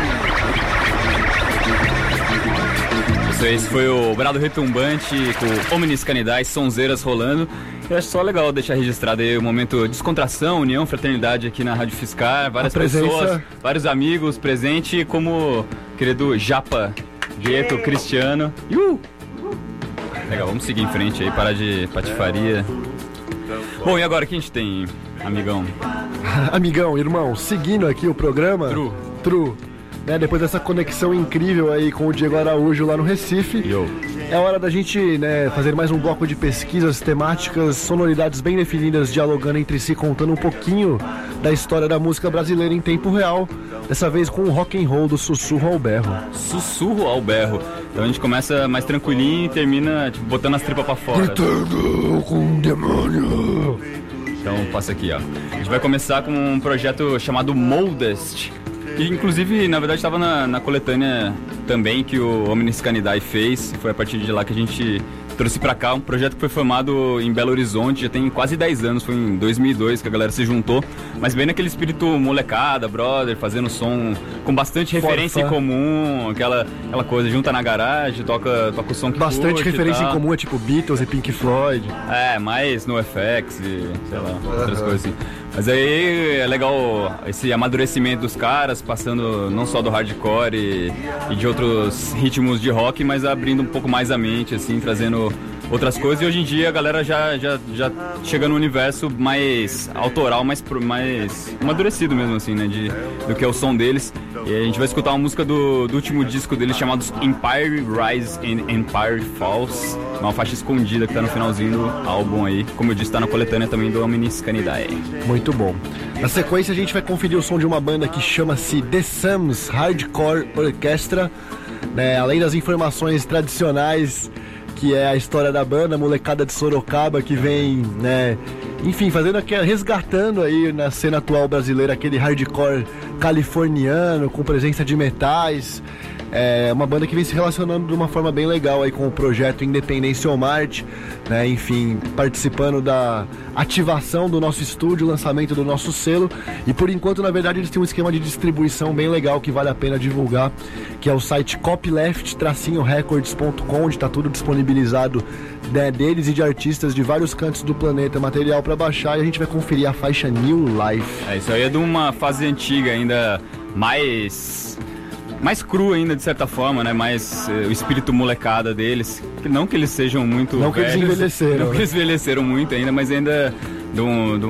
[SPEAKER 1] Esse foi o Brado Retumbante com Omnis Canidae, sonzeiras rolando. Eu acho só legal deixar registrado aí o momento de descontração, união, fraternidade aqui na Rádio Fiscar. Várias pessoas, vários amigos presentes, como o querido Japa, Gueto, Cristiano. Legal, vamos seguir em frente aí, parar de patifaria. Bom, e agora o que a gente tem, amigão?
[SPEAKER 2] Amigão, irmão, seguindo aqui o programa... True. Né, depois dessa conexão incrível aí com o Diego Araújo lá no Recife, é hora da gente, né, fazer mais um bloco de pesquisas temáticas, sonoridades bem definidas, dialogando entre si, contando um pouquinho da história da música brasileira em tempo real, dessa vez com o rock and roll do sussurro ao berro. Sussurro ao berro. Então a gente começa mais tranquilinho e termina tipo, botando as tripas pra fora. Gritando com o demônio. Então passa aqui, ó. A gente vai começar com um projeto chamado Moldest. Que inclusive, na verdade, estava na coletânea também que o Omnis Canidae fez. Foi a partir de lá que a gente trouxe pra cá um projeto que foi formado em Belo Horizonte, já tem quase 10 anos, foi em 2002 que a galera se juntou, mas bem naquele espírito molecada, brother, fazendo som com bastante referência em comum, aquela coisa, junta na garagem, toca o som que bastante referência em comum, é tipo Beatles e Pink Floyd.
[SPEAKER 1] Mais NoFX e sei lá, outras coisas assim. Mas aí é legal esse amadurecimento dos caras, passando não só do hardcore e de outros ritmos de rock, mas abrindo um pouco mais a mente, assim, trazendo outras coisas. E hoje em dia a galera já chega no universo mais autoral, mais amadurecido mesmo, assim, né, do que é o som deles. E a gente vai escutar uma música do último disco deles chamado Empire Rise and Empire Falls, uma faixa escondida que tá no finalzinho do álbum aí. Como eu disse, tá na coletânea também do Omnis Canidae.
[SPEAKER 2] Muito bom. Na sequência a gente vai conferir o som de uma banda que chama-se The Sams Hardcore Orchestra, né? Além das informações tradicionais, que é a história da banda, molecada de Sorocaba que vem, né, enfim, resgatando aí na cena atual brasileira aquele hardcore californiano com presença de metais. É uma banda que vem se relacionando de uma forma bem legal aí com o projeto Independência ou Marte, né? Enfim, participando da ativação do nosso estúdio, lançamento do nosso selo. E por enquanto, na verdade, eles têm um esquema de distribuição bem legal que vale a pena divulgar, que é o site copyleft-records.com, onde está tudo disponibilizado, né, deles e de artistas de vários cantos do planeta, material para baixar, e a gente vai conferir a faixa New Life.
[SPEAKER 1] Isso aí é de uma fase antiga, ainda mais cru ainda, de certa forma, né? Mais o espírito molecada deles. Não que eles sejam muito
[SPEAKER 2] velhos.
[SPEAKER 1] Que eles
[SPEAKER 2] envelheceram.
[SPEAKER 1] Não que eles envelheceram muito ainda, mas ainda de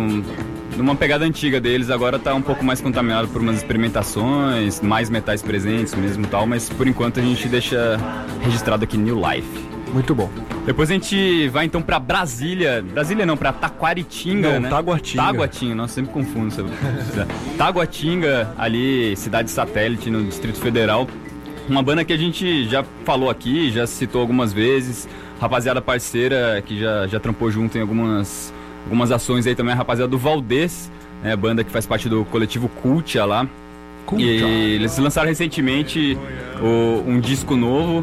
[SPEAKER 1] uma pegada antiga deles. Agora tá um pouco mais contaminado por umas experimentações, mais metais presentes mesmo e tal, mas por enquanto a gente deixa registrado aqui New Life.
[SPEAKER 2] Muito bom.
[SPEAKER 1] Depois a gente vai então pra Brasília. Brasília não, pra Taquaritinga,
[SPEAKER 2] não,
[SPEAKER 1] né?
[SPEAKER 2] Taguatinga,
[SPEAKER 1] nossa, sempre confundo. Sabe? Taguatinga, ali, cidade satélite no Distrito Federal. Uma banda que a gente já falou aqui, já citou algumas vezes. Rapaziada parceira que já trampou junto em algumas ações aí também. A rapaziada do Valdez, né? Banda que faz parte do coletivo Cultia lá. E eles lançaram recentemente um disco novo,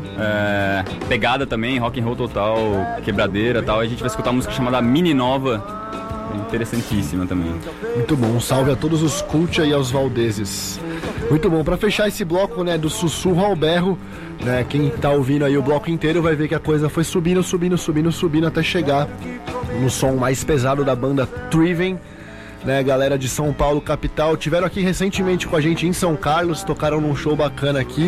[SPEAKER 1] pegada também, rock and roll total, quebradeira e tal. A gente vai escutar uma música chamada Mini Nova, interessantíssima também.
[SPEAKER 2] Muito bom, um salve a todos os Cultia e aos Valdeses. Muito bom, pra fechar esse bloco, né, do sussurro ao berro, né, quem tá ouvindo aí o bloco inteiro vai ver que a coisa foi subindo até chegar no som mais pesado da banda Triven. Né, galera de São Paulo, capital, tiveram aqui recentemente com a gente em São Carlos, tocaram num show bacana aqui.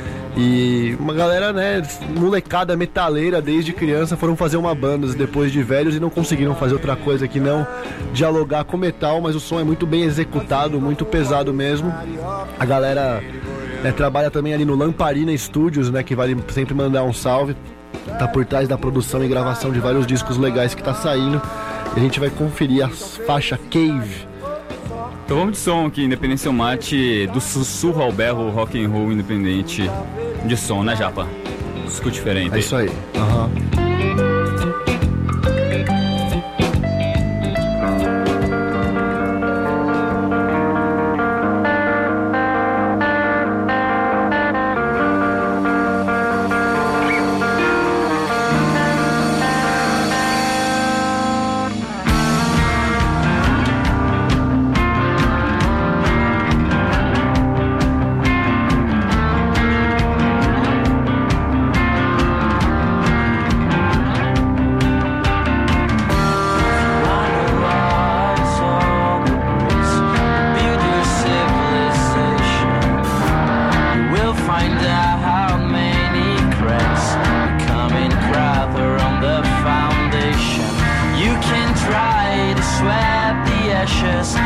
[SPEAKER 2] E uma galera, né, molecada metaleira desde criança, foram fazer uma banda depois de velhos e não conseguiram fazer outra coisa que não dialogar com metal, mas o som é muito bem executado, muito pesado mesmo. A galera, né, trabalha também ali no Lamparina Studios, né, que vale sempre mandar um salve. Tá por trás da produção e gravação de vários discos legais que tá saindo. E a gente vai conferir a faixa Cave.
[SPEAKER 1] Então vamos de som aqui, Independência ou Mate, do sussurro ao berro, rock and roll independente de som, né, Japa? Escute diferente.
[SPEAKER 2] É isso aí.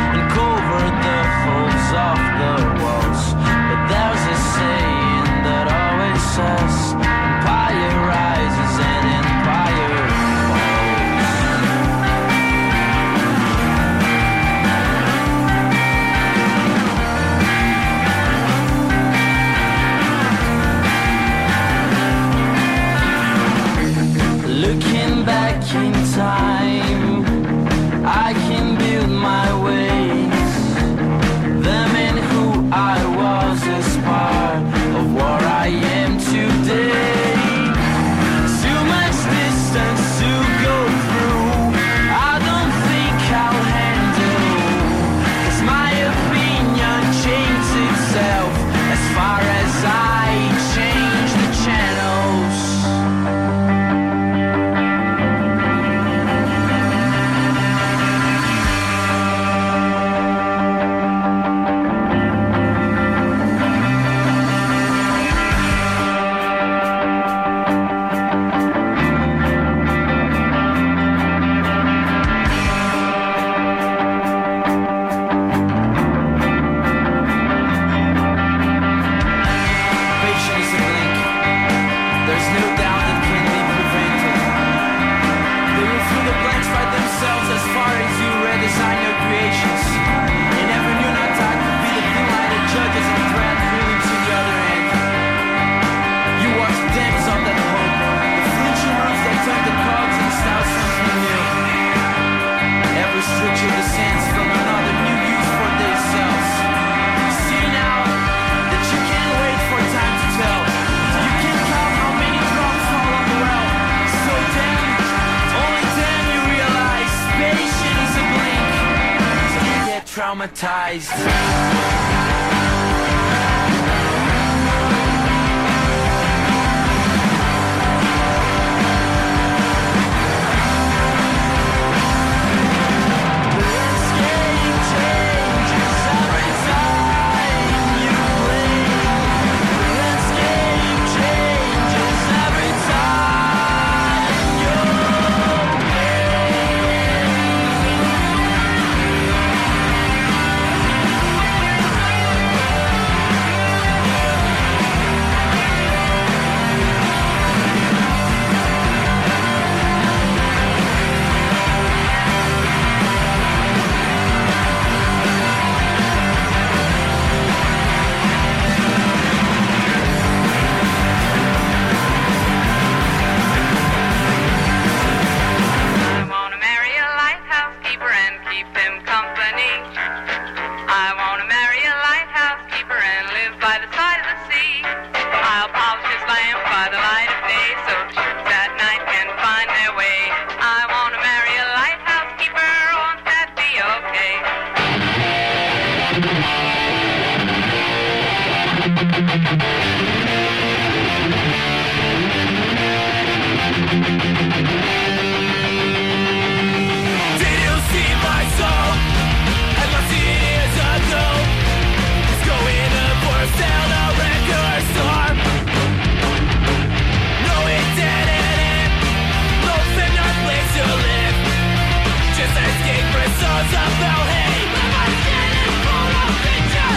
[SPEAKER 7] and covered the holes of the walls. But there's a saying that always says, empire rises and empire falls. Looking back in time, I can build my ways. The man who I was is part of what I am today. Too much distance to go through, I don't think I'll handle. 'Cause my opinion changed itself as far as I change the channels. Patience is a blink. There's no doubt it can be prevented. They will fill the blanks by themselves as far as you redesign your creations. And never knew not I could be the thin line that judges and thread feeling to the other end. You watch the dams of that hope, the flinching roofs that turn the cogs and style something new. Every structure descends from another new use for themselves. You see now that you can't wait for time to tell. You can count how many drops fall on the well. So then, only then you realize patience is a blink. So you get traumatized. Landscape changes every time you blink. Landscape changes every time you
[SPEAKER 8] I wanna marry a lighthouse keeper and keep him company. I wanna marry a lighthouse keeper and live by the side of the sea. I'll polish his lamp by the light of day so ships at night can find their way. I wanna marry a lighthouse keeper, won't that be okay?
[SPEAKER 7] Did you see my soul? I lost it years ago. It's going up for sale, a record store. No, it didn't. No fame, no place to live. Just escape results about hate. But my skin is full of pictures.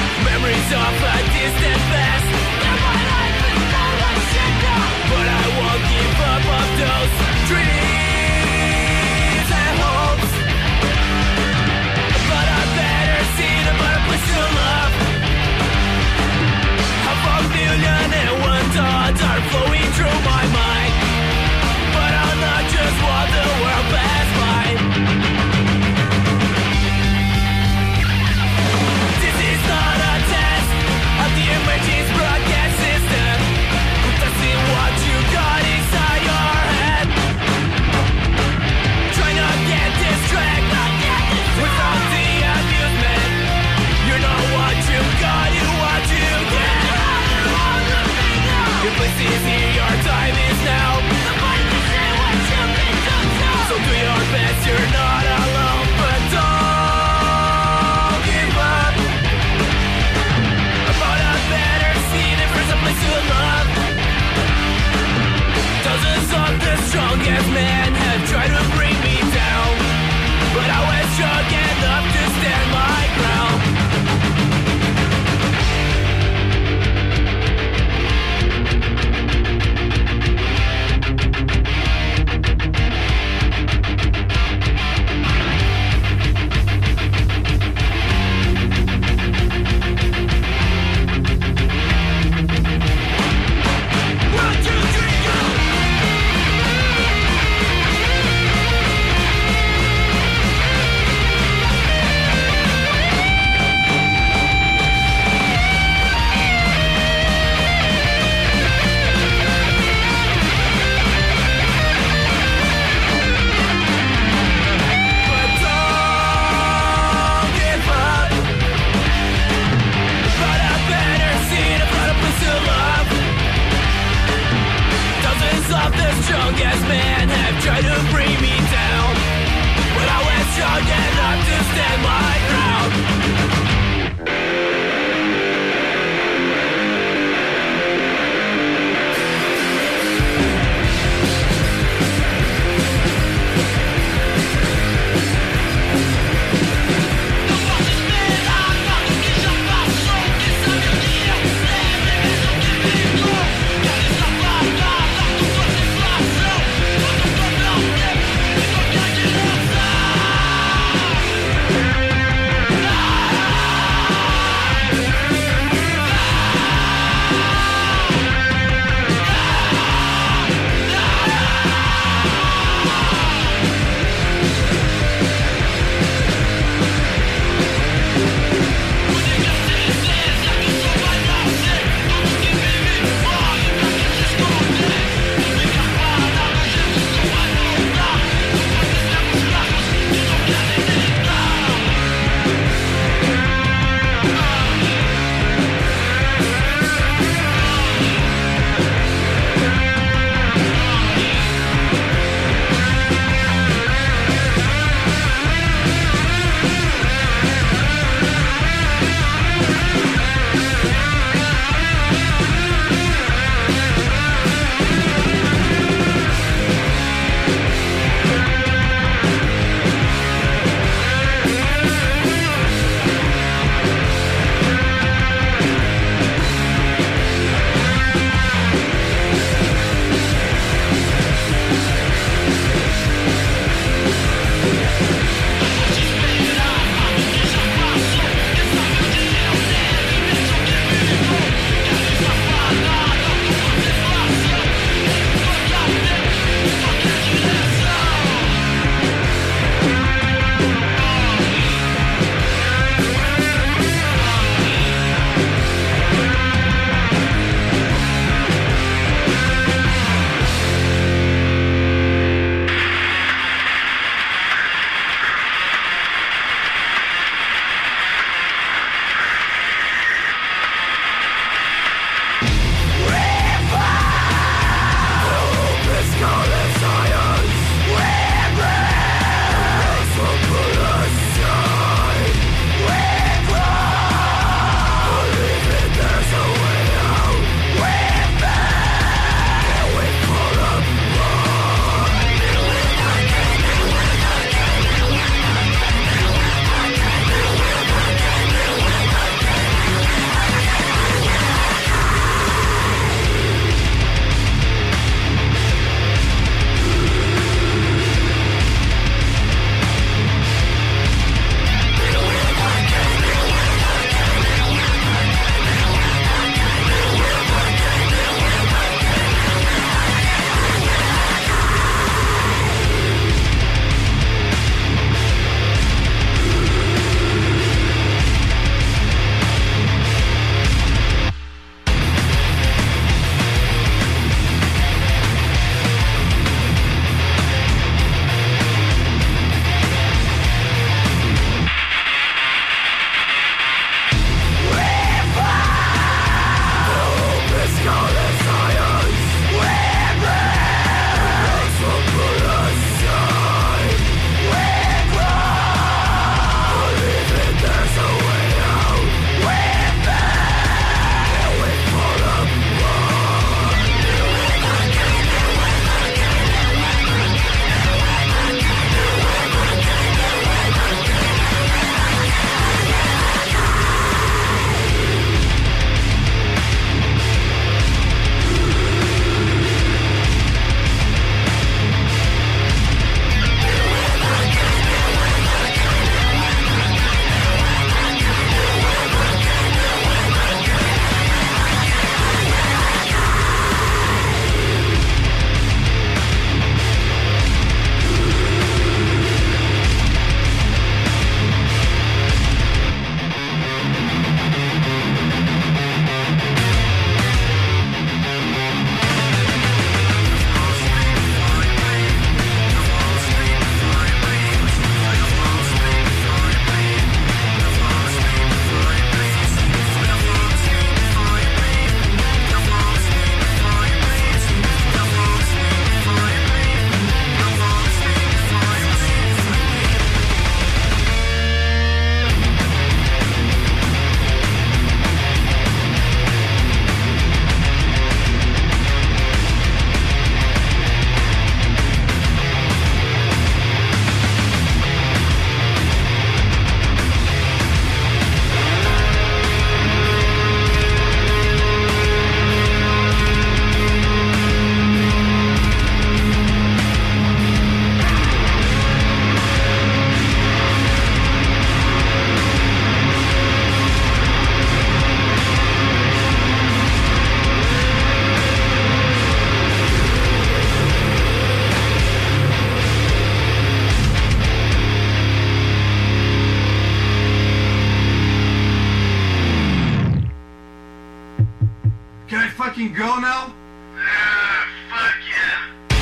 [SPEAKER 3] fucking go now? Fuck yeah.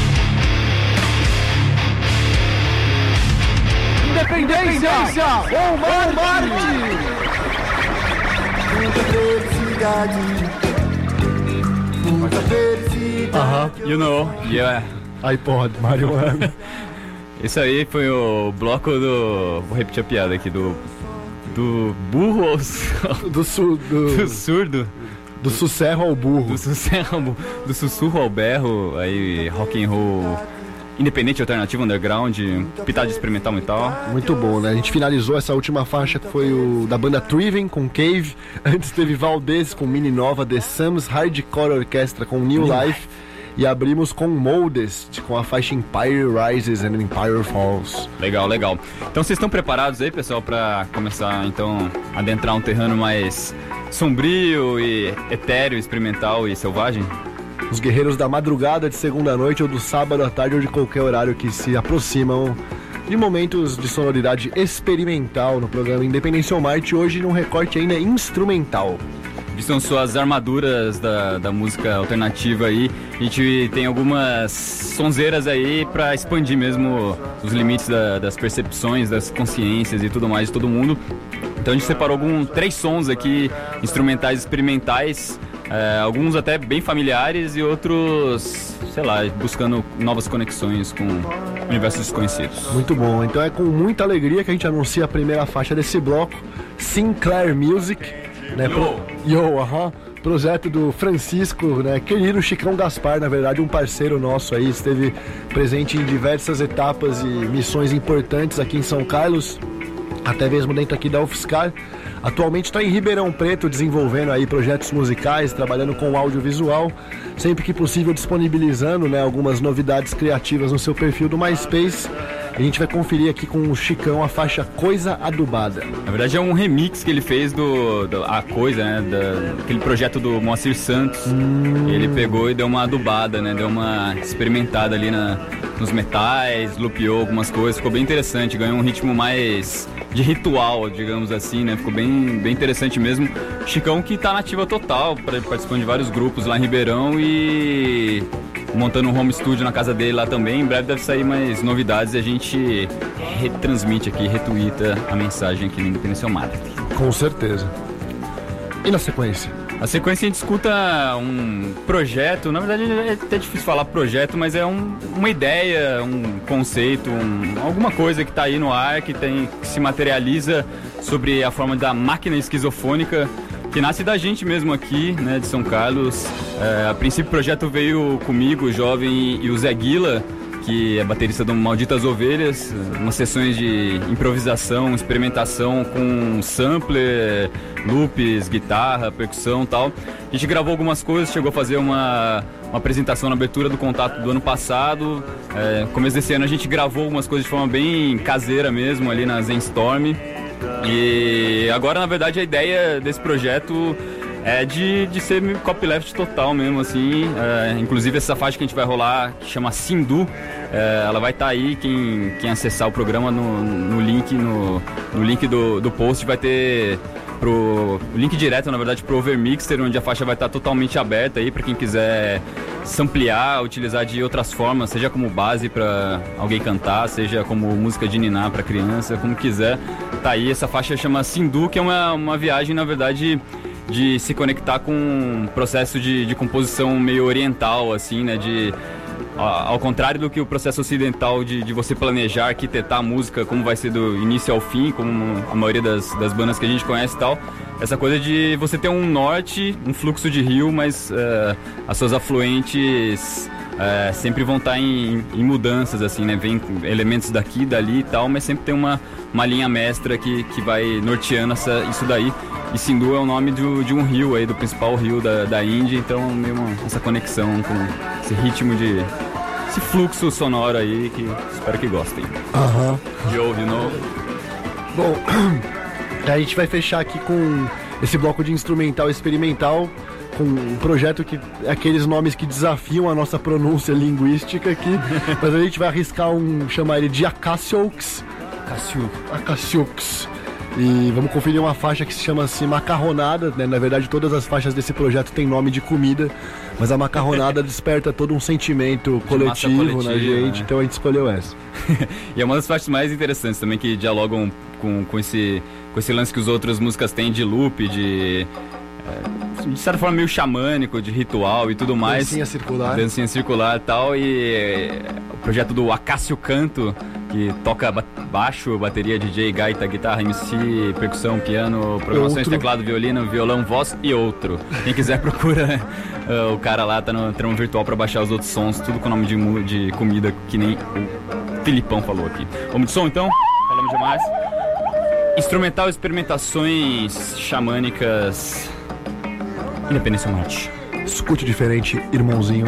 [SPEAKER 2] Independência ou Marte!
[SPEAKER 1] You know, yeah.
[SPEAKER 2] iPod, marihuana.
[SPEAKER 1] Isso aí foi o bloco do... Vou repetir a piada aqui, do burro ao...
[SPEAKER 2] Do
[SPEAKER 1] surdo.
[SPEAKER 2] Do sussurro ao burro.
[SPEAKER 1] Do sussurro ao berro, aí rock and roll independente, alternativo, underground, pitada experimental e tal.
[SPEAKER 2] Muito bom, né? A gente finalizou essa última faixa que foi o da banda Triven com Cave. Antes teve Valdez com Mini Nova, The Sums Hardcore Orchestra com New Life. E abrimos com Moldest, com a faixa Empire Rises and Empire Falls.
[SPEAKER 1] Legal, legal. Então vocês estão preparados aí, pessoal, pra começar então a adentrar um terreno mais sombrio e etéreo, experimental e selvagem?
[SPEAKER 2] Os guerreiros da madrugada de segunda noite ou do sábado à tarde ou de qualquer horário que se aproximam de momentos de sonoridade experimental no programa Independência ou Marte, hoje num recorte ainda instrumental.
[SPEAKER 1] Vistam suas armaduras da música alternativa aí. A gente tem algumas sonzeiras aí pra expandir mesmo os limites das percepções, das consciências e tudo mais de todo mundo. Então a gente separou 3 sons aqui, instrumentais experimentais, alguns até bem familiares e outros, sei lá, buscando novas conexões com universos desconhecidos.
[SPEAKER 2] Muito bom, então é com muita alegria que a gente anuncia a primeira faixa desse bloco, Sinclair Music, né? Projeto do Francisco, né? Querido Chicão Gaspar, na verdade um parceiro nosso aí, esteve presente em diversas etapas e missões importantes aqui em São Carlos, até mesmo dentro aqui da UFSCar. Atualmente está em Ribeirão Preto desenvolvendo aí projetos musicais, trabalhando com audiovisual, sempre que possível disponibilizando, né, algumas novidades criativas no seu perfil do MySpace. A gente vai conferir aqui com o Chicão a faixa Coisa Adubada.
[SPEAKER 1] Na verdade é um remix que ele fez A Coisa, né, daquele projeto do Moacir Santos. Ele pegou e deu uma adubada, né, deu uma experimentada ali nos metais, lupeou algumas coisas, ficou bem interessante, ganhou um ritmo mais de ritual, digamos assim, né, ficou bem interessante mesmo. Chicão que tá na ativa total, participando de vários grupos lá em Ribeirão e montando um home studio na casa dele lá também. Em breve deve sair mais novidades e a gente retransmite aqui, retuita a mensagem aqui no Independência ou Marte.
[SPEAKER 2] Com certeza. E na sequência?
[SPEAKER 1] A sequência a gente escuta um projeto, na verdade é até difícil falar projeto, mas é uma ideia, um conceito, alguma coisa que está aí no ar, que se materializa sobre a forma da máquina esquizofônica, que nasce da gente mesmo aqui, né, de São Carlos. A princípio o projeto veio comigo, o jovem, e o Zé Guila, que é baterista do Malditas Ovelhas, umas sessões de improvisação, experimentação com sampler, loops, guitarra, percussão e tal. A gente gravou algumas coisas, chegou a fazer uma apresentação na abertura do Contato do ano passado. Começo desse ano a gente gravou algumas coisas de forma bem caseira mesmo, ali na Zenstorm. E agora, na verdade, a ideia desse projeto é de ser copyleft total mesmo, assim. Inclusive essa faixa que a gente vai rolar, que chama Sindu, ela vai estar aí, quem acessar o programa no link do post vai ter o link direto, na verdade, pro Overmixer, onde a faixa vai estar totalmente aberta aí para quem quiser samplear, utilizar de outras formas, seja como base para alguém cantar, seja como música de ninar para criança, como quiser. Tá aí, essa faixa chama Sindu, que é uma viagem, na verdade, de se conectar com um processo de composição meio oriental, assim, né, ao contrário do que o processo ocidental de você planejar, arquitetar a música como vai ser do início ao fim, como a maioria das bandas que a gente conhece e tal. Essa coisa de você ter um norte, um fluxo de rio, mas as suas afluentes sempre vão estar em mudanças, assim, né? Vem elementos daqui, dali e tal, mas sempre tem uma linha mestra que vai norteando isso daí. E Sindu é o nome de um rio aí, do principal rio da Índia, então meio essa conexão com esse ritmo esse fluxo sonoro aí, que espero que gostem. You know.
[SPEAKER 2] Bom, a gente vai fechar aqui com esse bloco de instrumental experimental, com um projeto que é aqueles nomes que desafiam a nossa pronúncia linguística aqui, mas a gente vai arriscar chamar ele de Acasioux. E vamos conferir uma faixa que se chama assim Macarronada, né? Na verdade todas as faixas desse projeto têm nome de comida, mas a Macarronada desperta todo um sentimento coletivo na gente, né? Então a gente escolheu essa.
[SPEAKER 1] E é uma das faixas mais interessantes também, que dialogam com esse lance que as outras músicas têm de loop, de certa forma meio xamânico, de ritual e tudo mais.
[SPEAKER 2] Dancinha
[SPEAKER 1] circular e tal. E o projeto do Acácio Canto, que toca baixo, bateria, DJ, gaita, guitarra, MC, percussão, piano, programações, teclado, violino, violão, voz e outro. Quem quiser procura o cara lá, tá no tramo virtual pra baixar os outros sons, tudo com nome de comida, que nem o Filipão falou aqui. Vamos de som então? Falamos demais. Instrumental, experimentações xamânicas, Independência Norte.
[SPEAKER 2] Escute diferente, irmãozinho.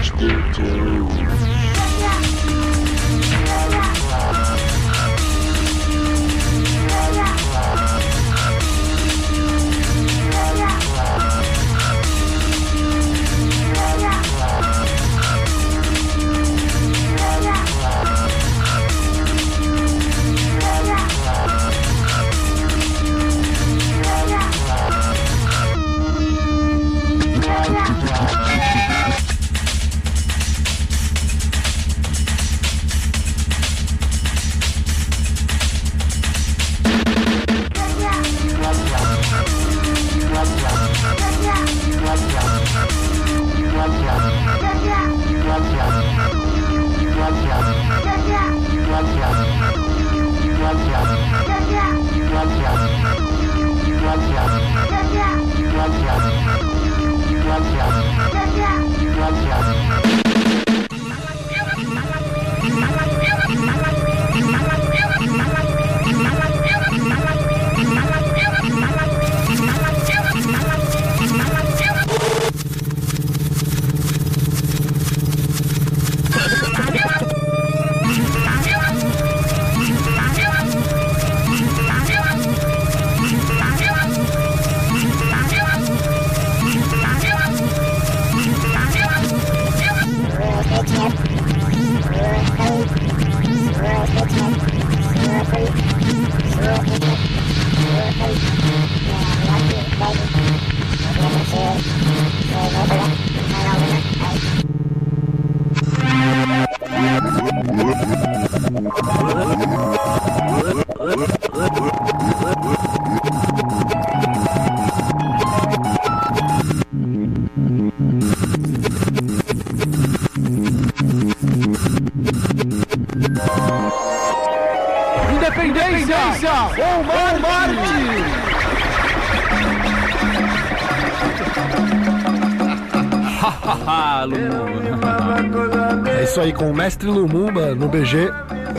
[SPEAKER 5] Independência ou morte!
[SPEAKER 2] É isso aí, com o Mestre Lumumba no BG.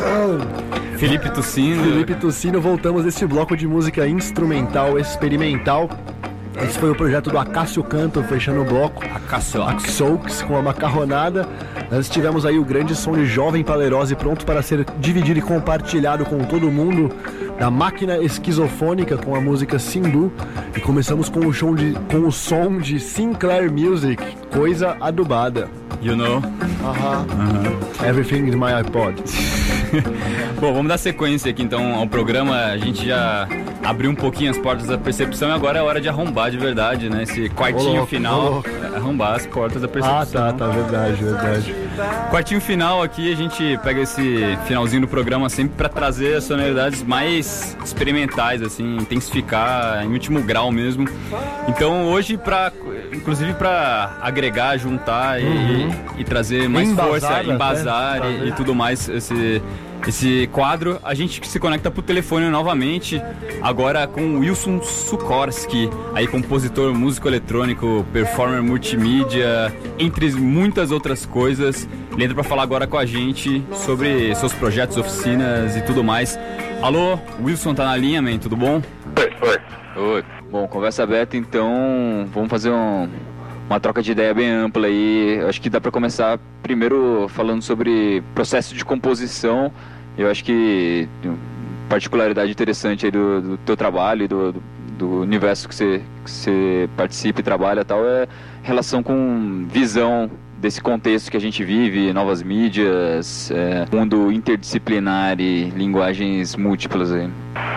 [SPEAKER 1] Felipe Tucino, voltamos a esse bloco de música instrumental experimental. Esse foi o projeto do Acácio Canto, fechando o bloco. Axoux, com a macarronada. Nós tivemos aí o grande som de Jovem Palerose, pronto para ser dividido e compartilhado com todo mundo, da Máquina Esquizofônica, com a música Sindu. E começamos com o som de Sinclair Music, Coisa Adubada. You know?
[SPEAKER 2] Everything is my iPod.
[SPEAKER 1] Bom, vamos dar sequência aqui então ao programa. A gente já abriu um pouquinho as portas da percepção e agora é hora de arrombar de verdade, né? Esse quartinho final, arrombar as portas da percepção.
[SPEAKER 2] Tá, verdade.
[SPEAKER 1] Quartinho final aqui, a gente pega esse finalzinho do programa sempre pra trazer as sonoridades mais experimentais, assim, intensificar em último grau mesmo. Então hoje, inclusive pra agregar, juntar e trazer mais força, embasar e tudo mais, esse quadro, a gente se conecta pro telefone novamente, agora com o Wilson Sukorski, aí compositor, músico eletrônico, performer multimídia, entre muitas outras coisas. Ele entra pra falar agora com a gente sobre seus projetos, oficinas e tudo mais. Alô, Wilson, tá na linha, man? Tudo bom?
[SPEAKER 9] Oi. Bom, conversa aberta, então vamos fazer uma troca de ideia bem ampla aí. Acho que dá para começar primeiro falando sobre processo de composição. Eu acho que particularidade interessante aí do teu trabalho e do universo que você participa e trabalha e tal é relação com visão desse contexto que a gente vive, novas mídias, mundo interdisciplinar e linguagens múltiplas aí.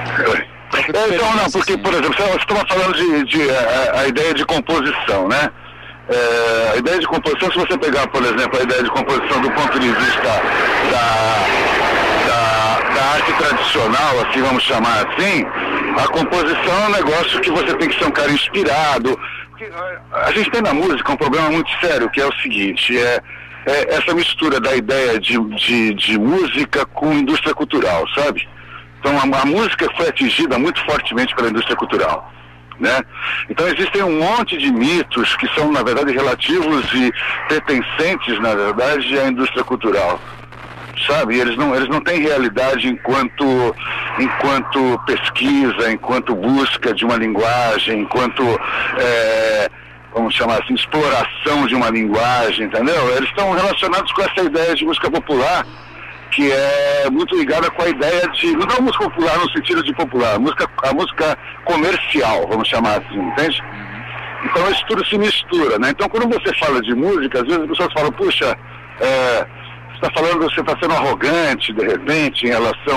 [SPEAKER 10] Então não, porque, por exemplo, você estava falando de a ideia de composição, né? A ideia de composição, se você pegar, por exemplo, a ideia de composição do ponto de vista da arte tradicional, assim, vamos chamar assim, a composição é um negócio que você tem que ser um cara inspirado. A gente tem na música um problema muito sério, que é o seguinte, essa mistura da ideia de música com indústria cultural, sabe? Então a música foi atingida muito fortemente pela indústria cultural, né? Então existem um monte de mitos que são, na verdade, relativos e pertencentes, na verdade, à indústria cultural, sabe? Eles não têm realidade enquanto pesquisa, enquanto busca de uma linguagem, enquanto vamos chamar assim, exploração de uma linguagem, entendeu? Eles estão relacionados com essa ideia de música popular, que é muito ligada com a ideia de, não é música popular no sentido de popular, a música comercial, vamos chamar assim, entende? Então isso tudo se mistura, né? Então quando você fala de música, às vezes as pessoas falam, puxa, você está sendo arrogante, de repente, em relação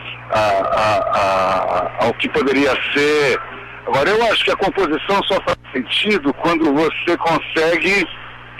[SPEAKER 10] ao que poderia ser. Agora, eu acho que a composição só faz sentido quando você consegue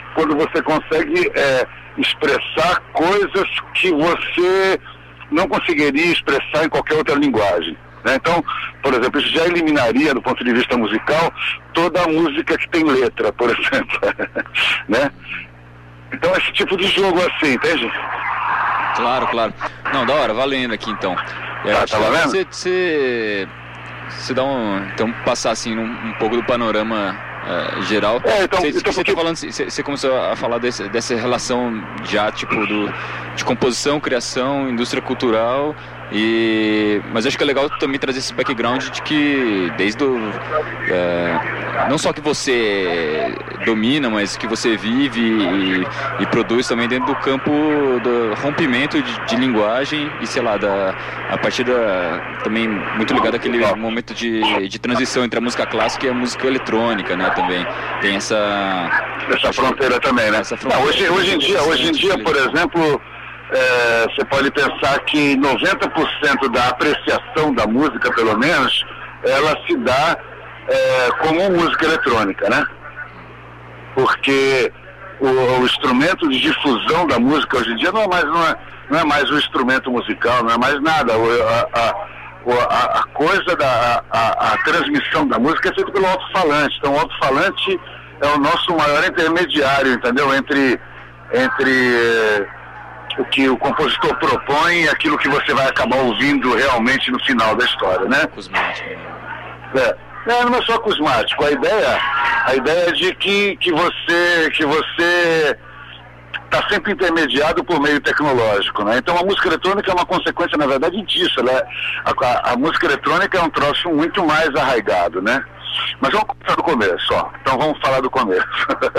[SPEAKER 10] expressar coisas que você não conseguiria expressar em qualquer outra linguagem, né? Então, por exemplo, isso já eliminaria, do ponto de vista musical, toda a música que tem letra, por exemplo, né? Então, esse tipo de jogo assim, entende?
[SPEAKER 9] Claro. Não, da hora, valendo aqui então.
[SPEAKER 10] Tá valendo?
[SPEAKER 9] Você dá então passar assim um pouco do panorama geral. Você começou a falar dessa relação já tipo de composição, criação, indústria cultural. Mas acho que é legal também trazer esse background de que desde não só que você domina, mas que você vive e produz também dentro do campo do rompimento de linguagem e sei lá, a partir também muito ligado àquele momento de transição entre a música clássica e a música eletrônica, né, também tem essa
[SPEAKER 10] fronteira também, né? Hoje em dia, por exemplo, você pode pensar que 90% da apreciação da música, pelo menos, ela se dá como música eletrônica, né? Porque o instrumento de difusão da música hoje em dia não é mais um instrumento musical, não é mais nada. A coisa a transmissão da música é feita pelo alto-falante. Então o alto-falante é o nosso maior intermediário, entendeu? Entre o que o compositor propõe e aquilo que você vai acabar ouvindo realmente no final da história, né?
[SPEAKER 9] Cosmático.
[SPEAKER 10] Não é só cosmático. A ideia é de que você está sempre intermediado por meio tecnológico, né? Então a música eletrônica é uma consequência, na verdade, disso, né? A música eletrônica é um troço muito mais arraigado, né? Mas vamos começar do começo, ó. Então vamos falar do começo.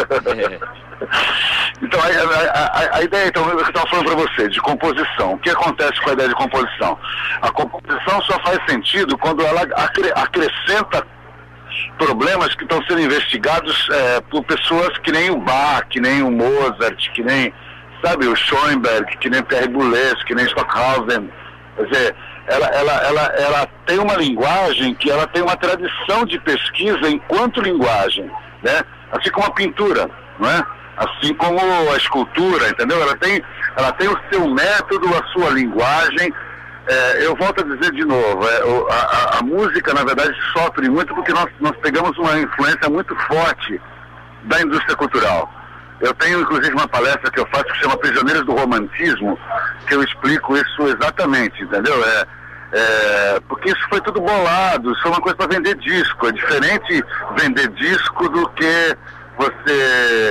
[SPEAKER 10] Então a ideia, então, eu estava falando para você, de composição. O que acontece com a ideia de composição? A composição só faz sentido quando ela acrescenta problemas que estão sendo investigados por pessoas que nem o Bach, que nem o Mozart, que nem, sabe, o Schoenberg, que nem Pierre Boulez, que nem Stockhausen. Quer dizer, ela tem uma linguagem que ela tem uma tradição de pesquisa enquanto linguagem, né? Assim como a pintura, não é? Assim como a escultura, entendeu? Ela tem o seu método, a sua linguagem. Eu volto a dizer de novo, a música, na verdade, sofre muito porque nós pegamos uma influência muito forte da indústria cultural. Eu tenho, inclusive, uma palestra que eu faço que chama Prisioneiros do Romantismo, que eu explico isso exatamente, entendeu? Porque isso foi tudo bolado, isso foi uma coisa para vender disco. É diferente vender disco do que você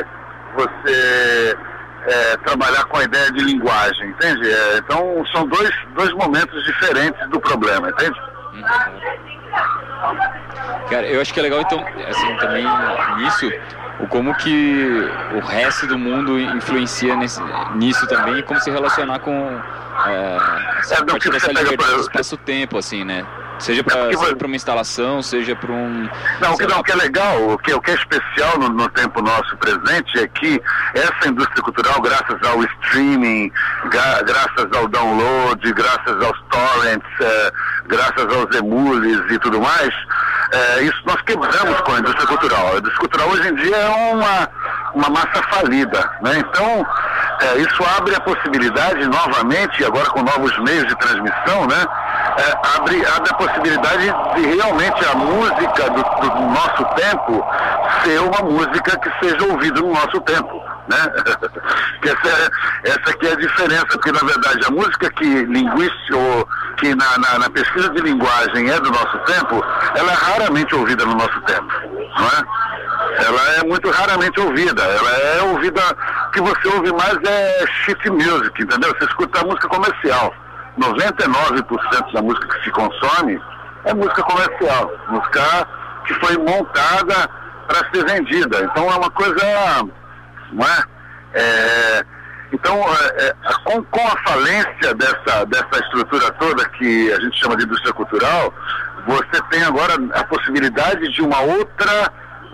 [SPEAKER 10] trabalhar com a ideia de linguagem, entende? Então são dois momentos diferentes do problema, entende?
[SPEAKER 9] Cara, eu acho que é legal então, assim, também nisso, como que o resto do mundo influencia nisso também e como se relacionar com a partir dessa liberdade do espaço-tempo, assim, né? Seja para uma instalação, seja para um...
[SPEAKER 10] O que é legal, o que é especial no tempo nosso presente é que essa indústria cultural, graças ao streaming, graças ao download, graças aos torrents, graças aos emules e tudo mais, isso nós quebramos com a indústria cultural. A indústria cultural hoje em dia é uma massa falida, né? Então, isso abre a possibilidade novamente, agora com novos meios de transmissão, né? Abre a possibilidade de realmente a música do nosso tempo ser uma música que seja ouvida no nosso tempo, né? Essa aqui é a diferença, porque na verdade a música que na pesquisa de linguagem é do nosso tempo, ela é raramente ouvida no nosso tempo, não é? Ela é muito raramente ouvida, ela é ouvida, o que você ouve mais é sheet music, entendeu? Você escuta a música comercial. 99% da música que se consome é música comercial, música que foi montada para ser vendida. Então é uma coisa, não é? Então, com a falência dessa estrutura toda que a gente chama de indústria cultural, você tem agora a possibilidade de uma outra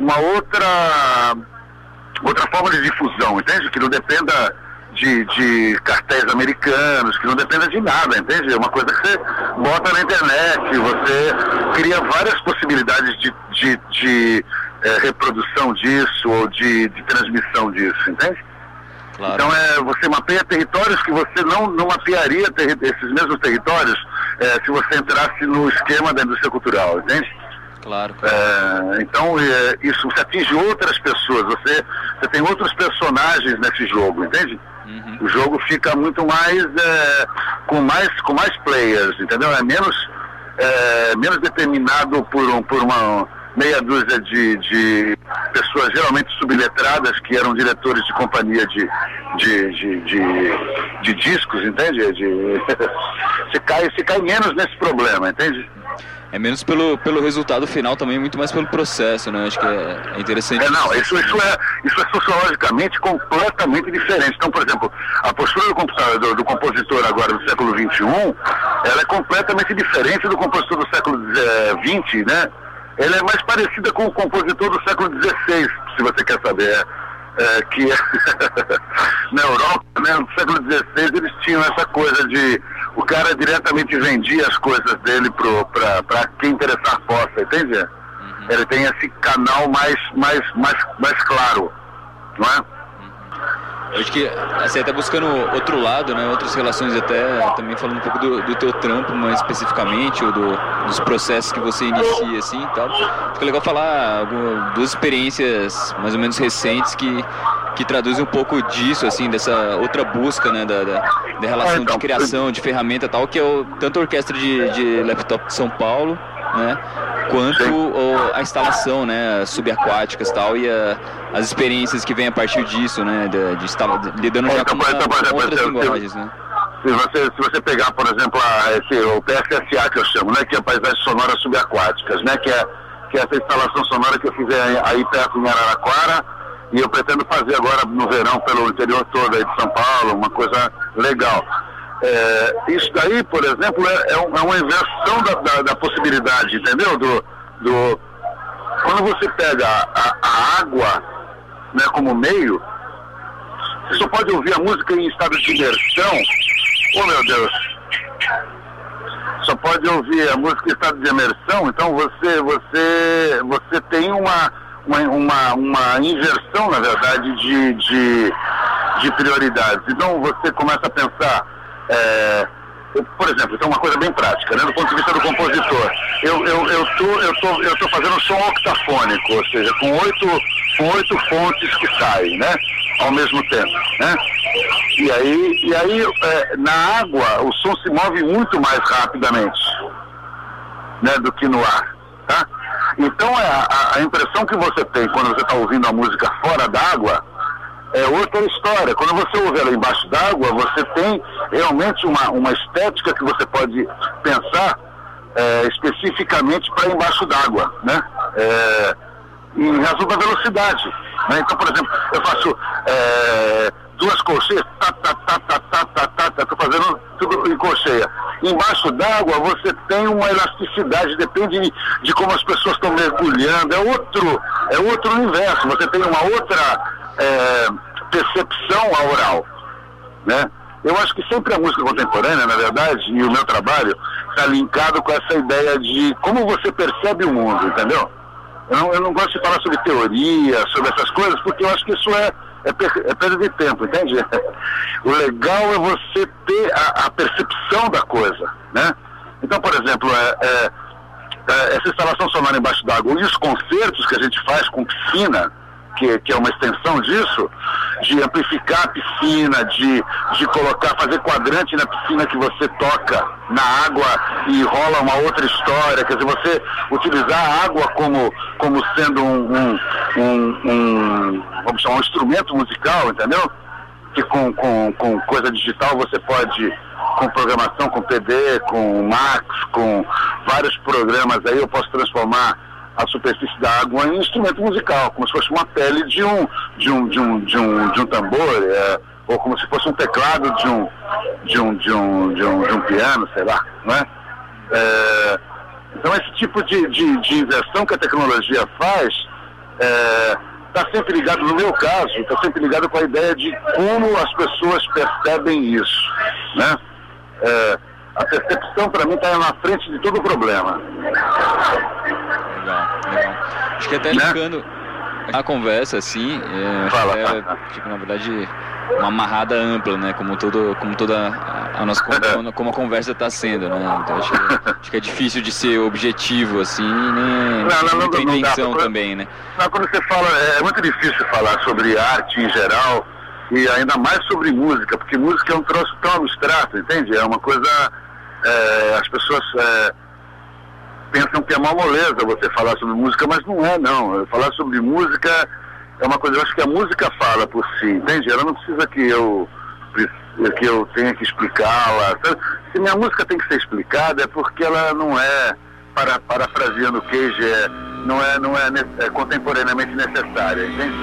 [SPEAKER 10] forma de difusão, entende? Que não dependa de cartéis americanos, que não dependa de nada, entende? É uma coisa que você bota na internet, você cria várias possibilidades de reprodução disso ou de transmissão disso, entende? Claro. Então você mapeia territórios que você não mapearia esses mesmos territórios se você entrasse no esquema da indústria cultural, entende?
[SPEAKER 9] Claro.
[SPEAKER 10] Então isso você atinge outras pessoas, você tem outros personagens nesse jogo, entende? Uhum. O jogo fica muito mais com mais players, entendeu? É menos determinado por uma meia dúzia de pessoas geralmente subletradas que eram diretores de companhia de discos, entende? Você cai menos nesse problema, entende?
[SPEAKER 9] É menos pelo resultado final também, muito mais pelo processo, né? Acho que é interessante.
[SPEAKER 10] Isso é sociologicamente completamente diferente. Então, por exemplo, a postura do compositor agora do século XXI, ela é completamente diferente do compositor do século XX, né? Ela é mais parecida com o compositor do século XVI, se você quer saber. Que na Europa, né, no século XVI, eles tinham essa coisa de o cara diretamente vendia as coisas dele para quem interessar possa, entende? Uhum. Ele tem esse canal mais claro, não é?
[SPEAKER 9] Acho que assim, até buscando outro lado, né, outras relações, até também falando um pouco do teu trampo mais especificamente, ou dos processos que você inicia assim e tal. Fica legal falar duas experiências mais ou menos recentes que traduzem um pouco disso, assim, dessa outra busca, né, da relação de criação, de ferramenta e tal, que é tanto a Orquestra de Laptop de São Paulo, né, quanto a instalação, né, subaquáticas e tal, e as experiências que vêm a partir disso, né, lidando já com outras linguagens, né.
[SPEAKER 10] Se você pegar, por exemplo, o PSSA, que eu chamo, né, que é a Paisagens Sonoras Subaquáticas, né, que é essa instalação sonora que eu fiz aí perto em Araraquara, e eu pretendo fazer agora no verão pelo interior todo aí de São Paulo, uma coisa legal. Isso daí, por exemplo, é uma inversão da possibilidade, entendeu? Quando você pega a água, né, como meio, você só pode ouvir a música em estado de imersão. Oh, meu Deus! Só pode ouvir a música em estado de imersão, então você tem uma inversão, na verdade, de prioridades. Então você começa a pensar, por exemplo, então uma coisa bem prática, né, do ponto de vista do compositor. Eu tô fazendo som octafônico, ou seja, com oito fontes que saem, né, ao mesmo tempo, né? E aí na água o som se move muito mais rapidamente, né, do que no ar, tá? Então a impressão que você tem quando você está ouvindo a música fora d'água é outra história. Quando você ouve ela embaixo d'água, você tem realmente uma estética que você pode pensar especificamente para embaixo d'água, né? Em razão da velocidade, né? Então, por exemplo, eu faço duas colcheias, estou fazendo tudo em colcheia. Embaixo d'água você tem uma elasticidade, depende de como as pessoas estão mergulhando, é outro universo, você tem uma outra percepção aural, né? Eu acho que sempre a música contemporânea, na verdade, e o meu trabalho está linkado com essa ideia de como você percebe o mundo, entendeu? Eu não gosto de falar sobre teoria, sobre essas coisas, porque eu acho que isso é perda de tempo, entende? O legal é você ter a percepção da coisa, né? Então, por exemplo, essa instalação sonora embaixo d'água e os concertos que a gente faz com piscina, que é uma extensão disso, de amplificar a piscina, de fazer quadrante na piscina que você toca na água e rola uma outra história, quer dizer, você utilizar a água como sendo vamos chamar, um instrumento musical, entendeu? Que com coisa digital você pode, com programação, com PD, com Max, com vários programas aí, eu posso transformar a superfície da água em instrumento musical, como se fosse uma pele de um tambor, ou como se fosse um teclado de um piano, sei lá, né? Então esse tipo de inversão que a tecnologia faz está sempre ligado, no meu caso, está sempre ligado com a ideia de como as pessoas percebem isso, né? A percepção para mim está na frente de todo o problema.
[SPEAKER 9] Legal. Acho que até ligando a conversa, assim, tipo, na verdade, uma amarrada ampla, né? Como toda a nossa como a conversa está sendo, né? Então acho que é difícil de ser objetivo, assim, nem muita intenção também, né?
[SPEAKER 10] Não, quando você fala, é muito difícil falar sobre arte em geral e ainda mais sobre música, porque música é um troço tão abstrato, entende? É uma coisa, as pessoas pensam que é uma moleza você falar sobre música, mas não é, não. Falar sobre música é uma coisa, eu acho que a música fala por si, entende? Ela não precisa que eu tenha que explicá-la. Se minha música tem que ser explicada é porque ela não é, parafraseando o Cage, não é contemporaneamente necessária, entende?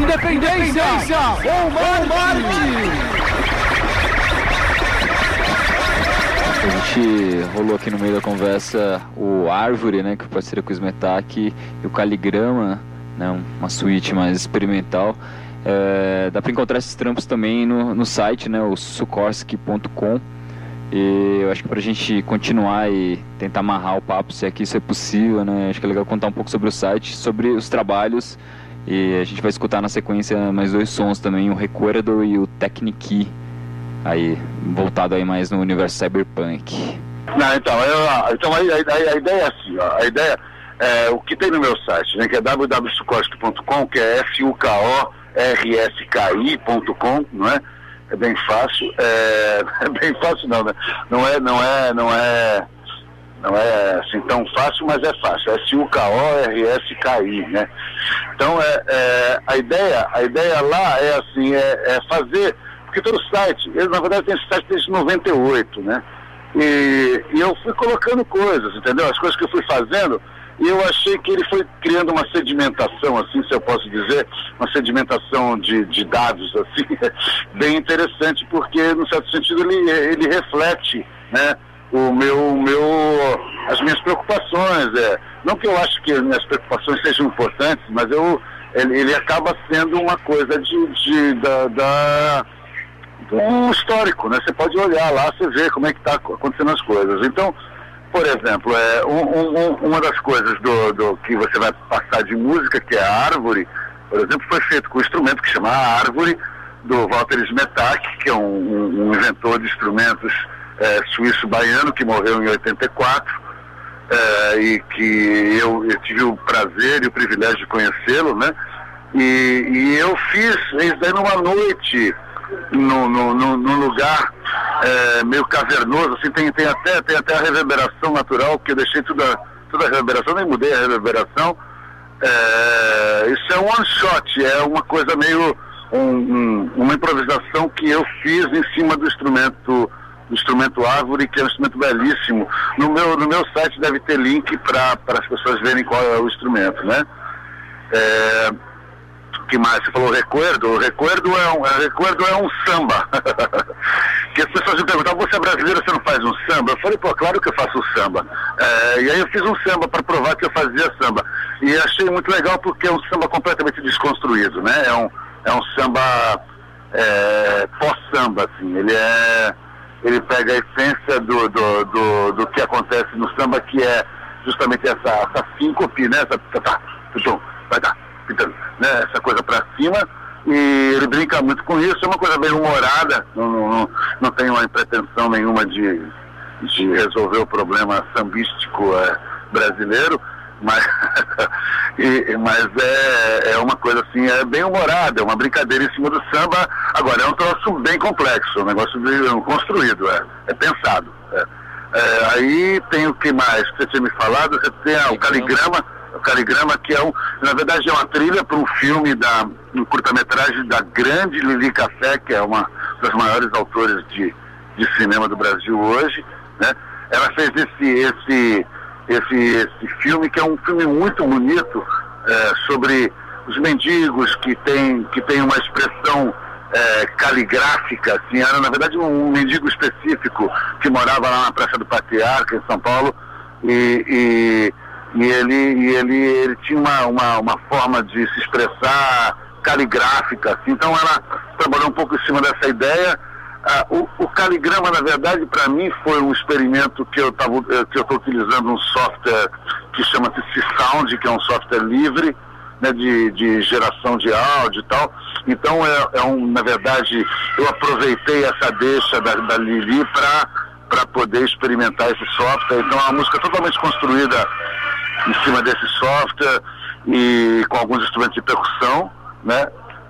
[SPEAKER 2] Independência ou Marte!
[SPEAKER 9] A gente rolou aqui no meio da conversa o Árvore, né, que foi parceria com o Smetak, e o Caligrama, né, uma suíte mais experimental. Dá pra encontrar esses trampos também no site, né, o sukorsky.com. E eu acho que pra gente continuar e tentar amarrar o papo, se aqui isso é possível, né, acho que é legal contar um pouco sobre o site, sobre os trabalhos. E a gente vai escutar na sequência mais 2 sons também, o Recuerdo e o Technique. Aí, voltado aí mais no universo cyberpunk.
[SPEAKER 10] Não, então a ideia é assim, ó, a ideia é o que tem no meu site, né, que é www.sukorsky.com, que é sukorski.com, não é? É bem fácil, é bem fácil não, né? Não é assim tão fácil, mas é fácil, é SUKORSKI, né? Então a ideia lá é assim, é fazer. Porque todo site, ele na verdade tem esse site desde 98, né? E eu fui colocando coisas, entendeu? As coisas que eu fui fazendo, e eu achei que ele foi criando uma sedimentação, assim, se eu posso dizer, uma sedimentação de dados, assim, bem interessante, porque, no certo sentido, ele reflete, né, as minhas preocupações. Não que eu acho que as minhas preocupações sejam importantes, mas ele acaba sendo uma coisa um histórico, né? Você pode olhar lá, você vê como é que está acontecendo as coisas. Então, por exemplo, uma das coisas do que você vai passar de música, que é a Árvore, por exemplo, foi feito com um instrumento que chama Árvore, do Walter Smetak, que é um inventor de instrumentos suíço-baiano, que morreu em 84, e que eu tive o prazer e o privilégio de conhecê-lo, né? E eu fiz isso daí numa noite, num lugar meio cavernoso, assim, tem até a reverberação natural, porque eu deixei toda a reverberação, nem mudei a reverberação. Isso é um one shot, é uma coisa meio uma improvisação que eu fiz em cima do instrumento Árvore, que é um instrumento belíssimo. No meu site deve ter link para as pessoas verem qual é o instrumento, né? Que mais? Você falou Recuerdo? O Recuerdo é um samba. Que as pessoas me perguntavam, você é brasileiro, você não faz um samba? Eu falei, pô, claro que eu faço samba. E aí eu fiz um samba para provar que eu fazia samba. E achei muito legal porque é um samba completamente desconstruído, né? É um samba pós-samba, assim. Ele pega a essência do que acontece no samba, que é justamente essa síncope, né? Essa coisa pra cima, e ele brinca muito com isso, é uma coisa bem humorada, não tem uma pretensão nenhuma de resolver o problema sambístico brasileiro, mas é uma coisa assim, é bem humorada, é uma brincadeira em cima do samba. Agora, é um troço bem complexo, um negócio bem construído, é pensado. Aí tem o que mais que você tinha me falado, você tem o Caligrama, que na verdade é uma trilha para um filme, um curta-metragem da grande Lili Café, que é uma das maiores autores de cinema do Brasil hoje, né? Ela fez esse filme, que é um filme muito bonito, sobre os mendigos, que tem uma expressão caligráfica, assim. Era na verdade um mendigo específico que morava lá na Praça do Patriarca, em São Paulo, e ele tinha uma forma de se expressar caligráfica, assim. Então ela trabalhou um pouco em cima dessa ideia. O Caligrama, na verdade, para mim foi um experimento que eu estou utilizando um software que chama-se C-Sound, que é um software livre, né, de geração de áudio e tal. Então na verdade, eu aproveitei essa deixa da Lili para poder experimentar esse software. Então é uma música totalmente construída em cima desse software e com alguns instrumentos de percussão, né?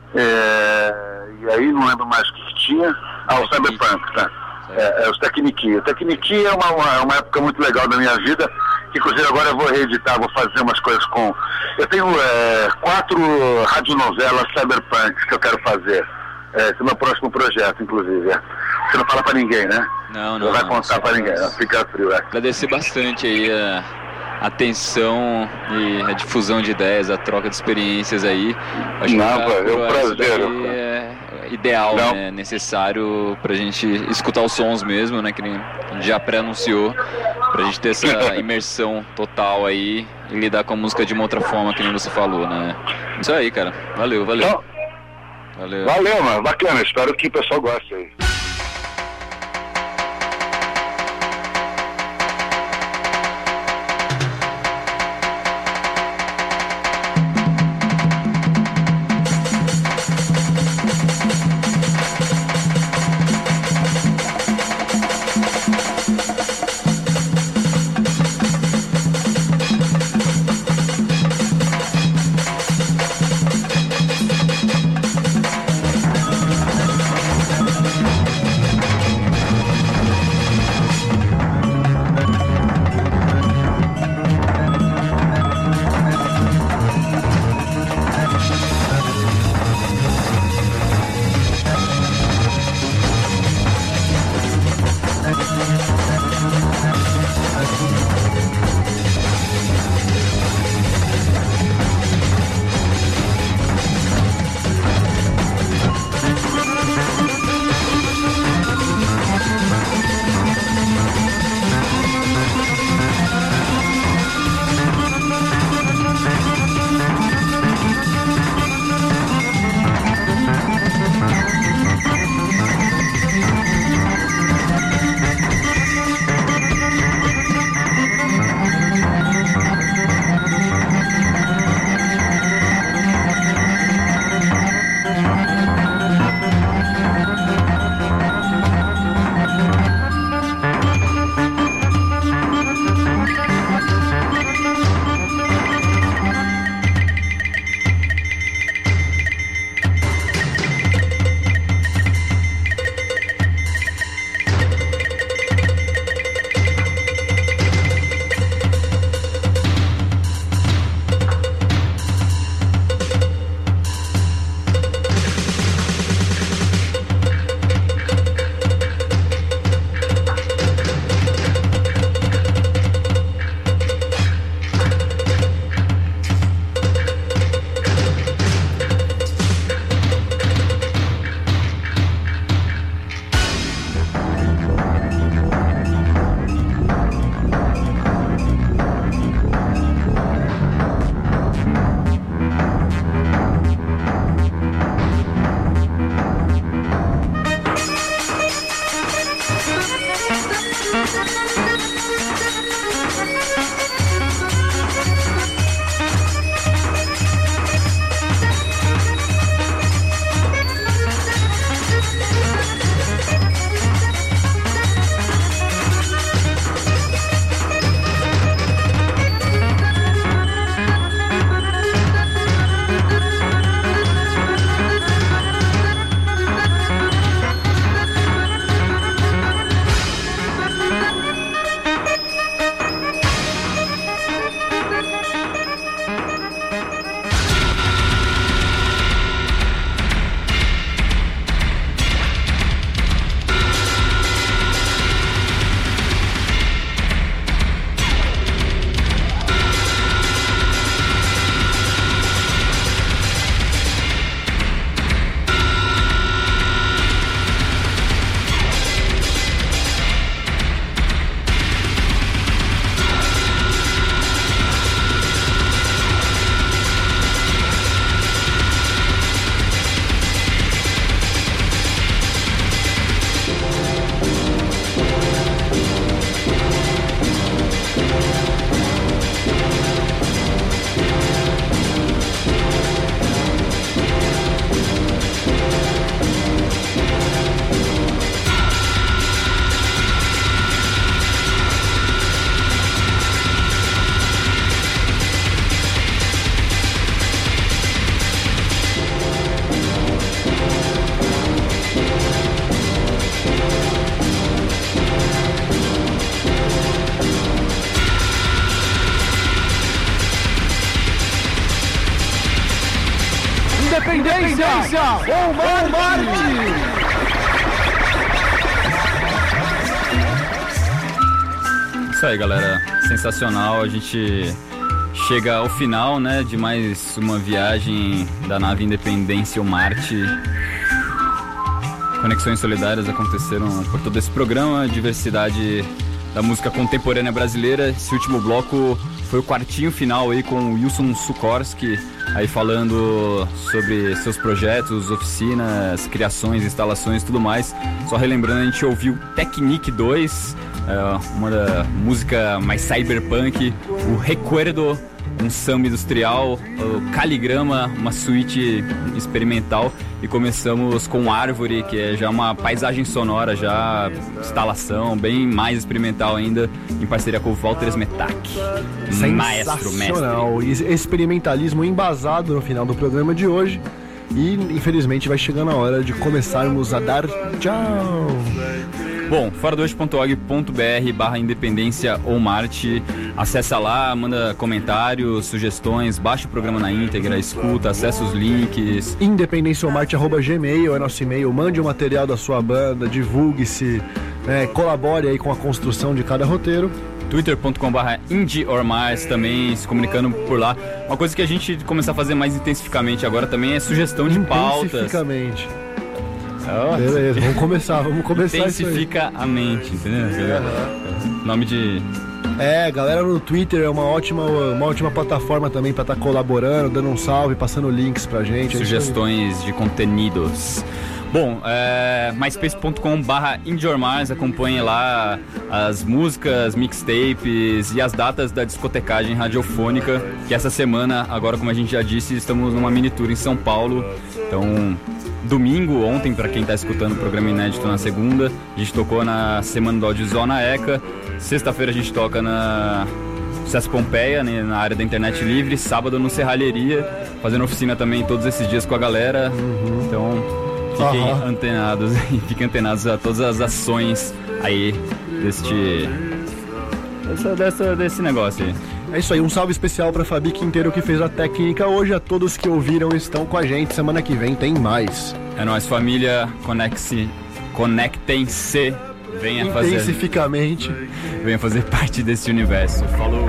[SPEAKER 10] E aí não lembro mais o que tinha. O Cyberpunk, tá? Os Technique. O Technique é uma época muito legal da minha vida, que inclusive agora eu vou reeditar, vou fazer umas coisas com... Eu tenho 4 radionovelas cyberpunks que eu quero fazer. Esse é o meu próximo projeto, inclusive. Você não fala pra ninguém, né?
[SPEAKER 9] Não
[SPEAKER 10] vai contar pra ninguém, fica frio.
[SPEAKER 9] Agradecer bastante aí atenção e a difusão de ideias, a troca de experiências aí. Acho que
[SPEAKER 10] é um prazer.
[SPEAKER 9] É ideal, né? Necessário pra gente escutar os sons mesmo, né? Que a gente já pré-anunciou, pra gente ter essa imersão total aí e lidar com a música de uma outra forma, que nem você falou, né? Isso aí, cara. Valeu.
[SPEAKER 10] Então, valeu, mano. Bacana. Espero que o pessoal goste aí.
[SPEAKER 5] Independência ou Marte!
[SPEAKER 1] Isso aí, galera. sensacional. A gente chega ao final, né, de mais uma viagem da nave Independência ou Marte. Conexões solidárias aconteceram por todo esse programa, diversidade da música contemporânea brasileira. Esse último bloco foi o quartinho final aí com o Wilson Sukorski, aí falando sobre seus projetos, oficinas, criações, instalações e tudo mais. Só relembrando, a gente ouviu Technique 2, uma da música mais cyberpunk, o Recuerdo, um samba industrial, o Caligrama, uma suíte experimental, e começamos com Árvore, que é já uma paisagem sonora, já instalação bem mais experimental ainda, em parceria com o Walter Smetak, maestro, mestre.
[SPEAKER 2] Experimentalismo embasado no final do programa de hoje. E infelizmente vai chegando a hora de começarmos a dar tchau.
[SPEAKER 1] Bom, foradohoje.org.br/Independência ou Marte. Acessa lá, manda comentários, sugestões, baixa o programa na íntegra, escuta, acessa os links.
[SPEAKER 2] independenciaomarte@gmail é nosso e-mail. Mande o material da sua banda, divulgue-se, colabore aí com a construção de cada roteiro.
[SPEAKER 1] twitter.com/indieormars também, se comunicando por lá. Uma coisa que a gente começar a fazer mais intensificamente agora também é sugestão de pautas.
[SPEAKER 2] Intensificamente. Beleza, vamos começar
[SPEAKER 1] Intensifica a mente, entendeu? Nome de...
[SPEAKER 2] galera no Twitter é uma ótima plataforma também pra estar colaborando, dando um salve, passando links pra gente.
[SPEAKER 1] Sugestões de conteúdos. Bom, myspace.com/indieormars, acompanhe lá as músicas, mixtapes e as datas da discotecagem radiofônica, que essa semana, agora como a gente já disse, estamos numa mini tour em São Paulo. Então, domingo, ontem, para quem está escutando o programa inédito na segunda, a gente tocou na Semana do Audiovisual na ECA. Sexta-feira a gente toca na Sucesso Pompeia, né, na área da internet livre. Sábado no Serralheria, fazendo oficina também todos esses dias com a galera. Então, fiquem antenados e fiquem antenados a todas as ações aí desse negócio aí.
[SPEAKER 2] É isso aí, um salve especial pra Fabi Quinteiro, que fez a técnica hoje. A todos que ouviram estão com a gente. Semana que vem tem mais.
[SPEAKER 1] É nóis, família. Conectem-se. Venha fazer...
[SPEAKER 2] Intensificamente.
[SPEAKER 1] Venha fazer parte desse universo. Falou!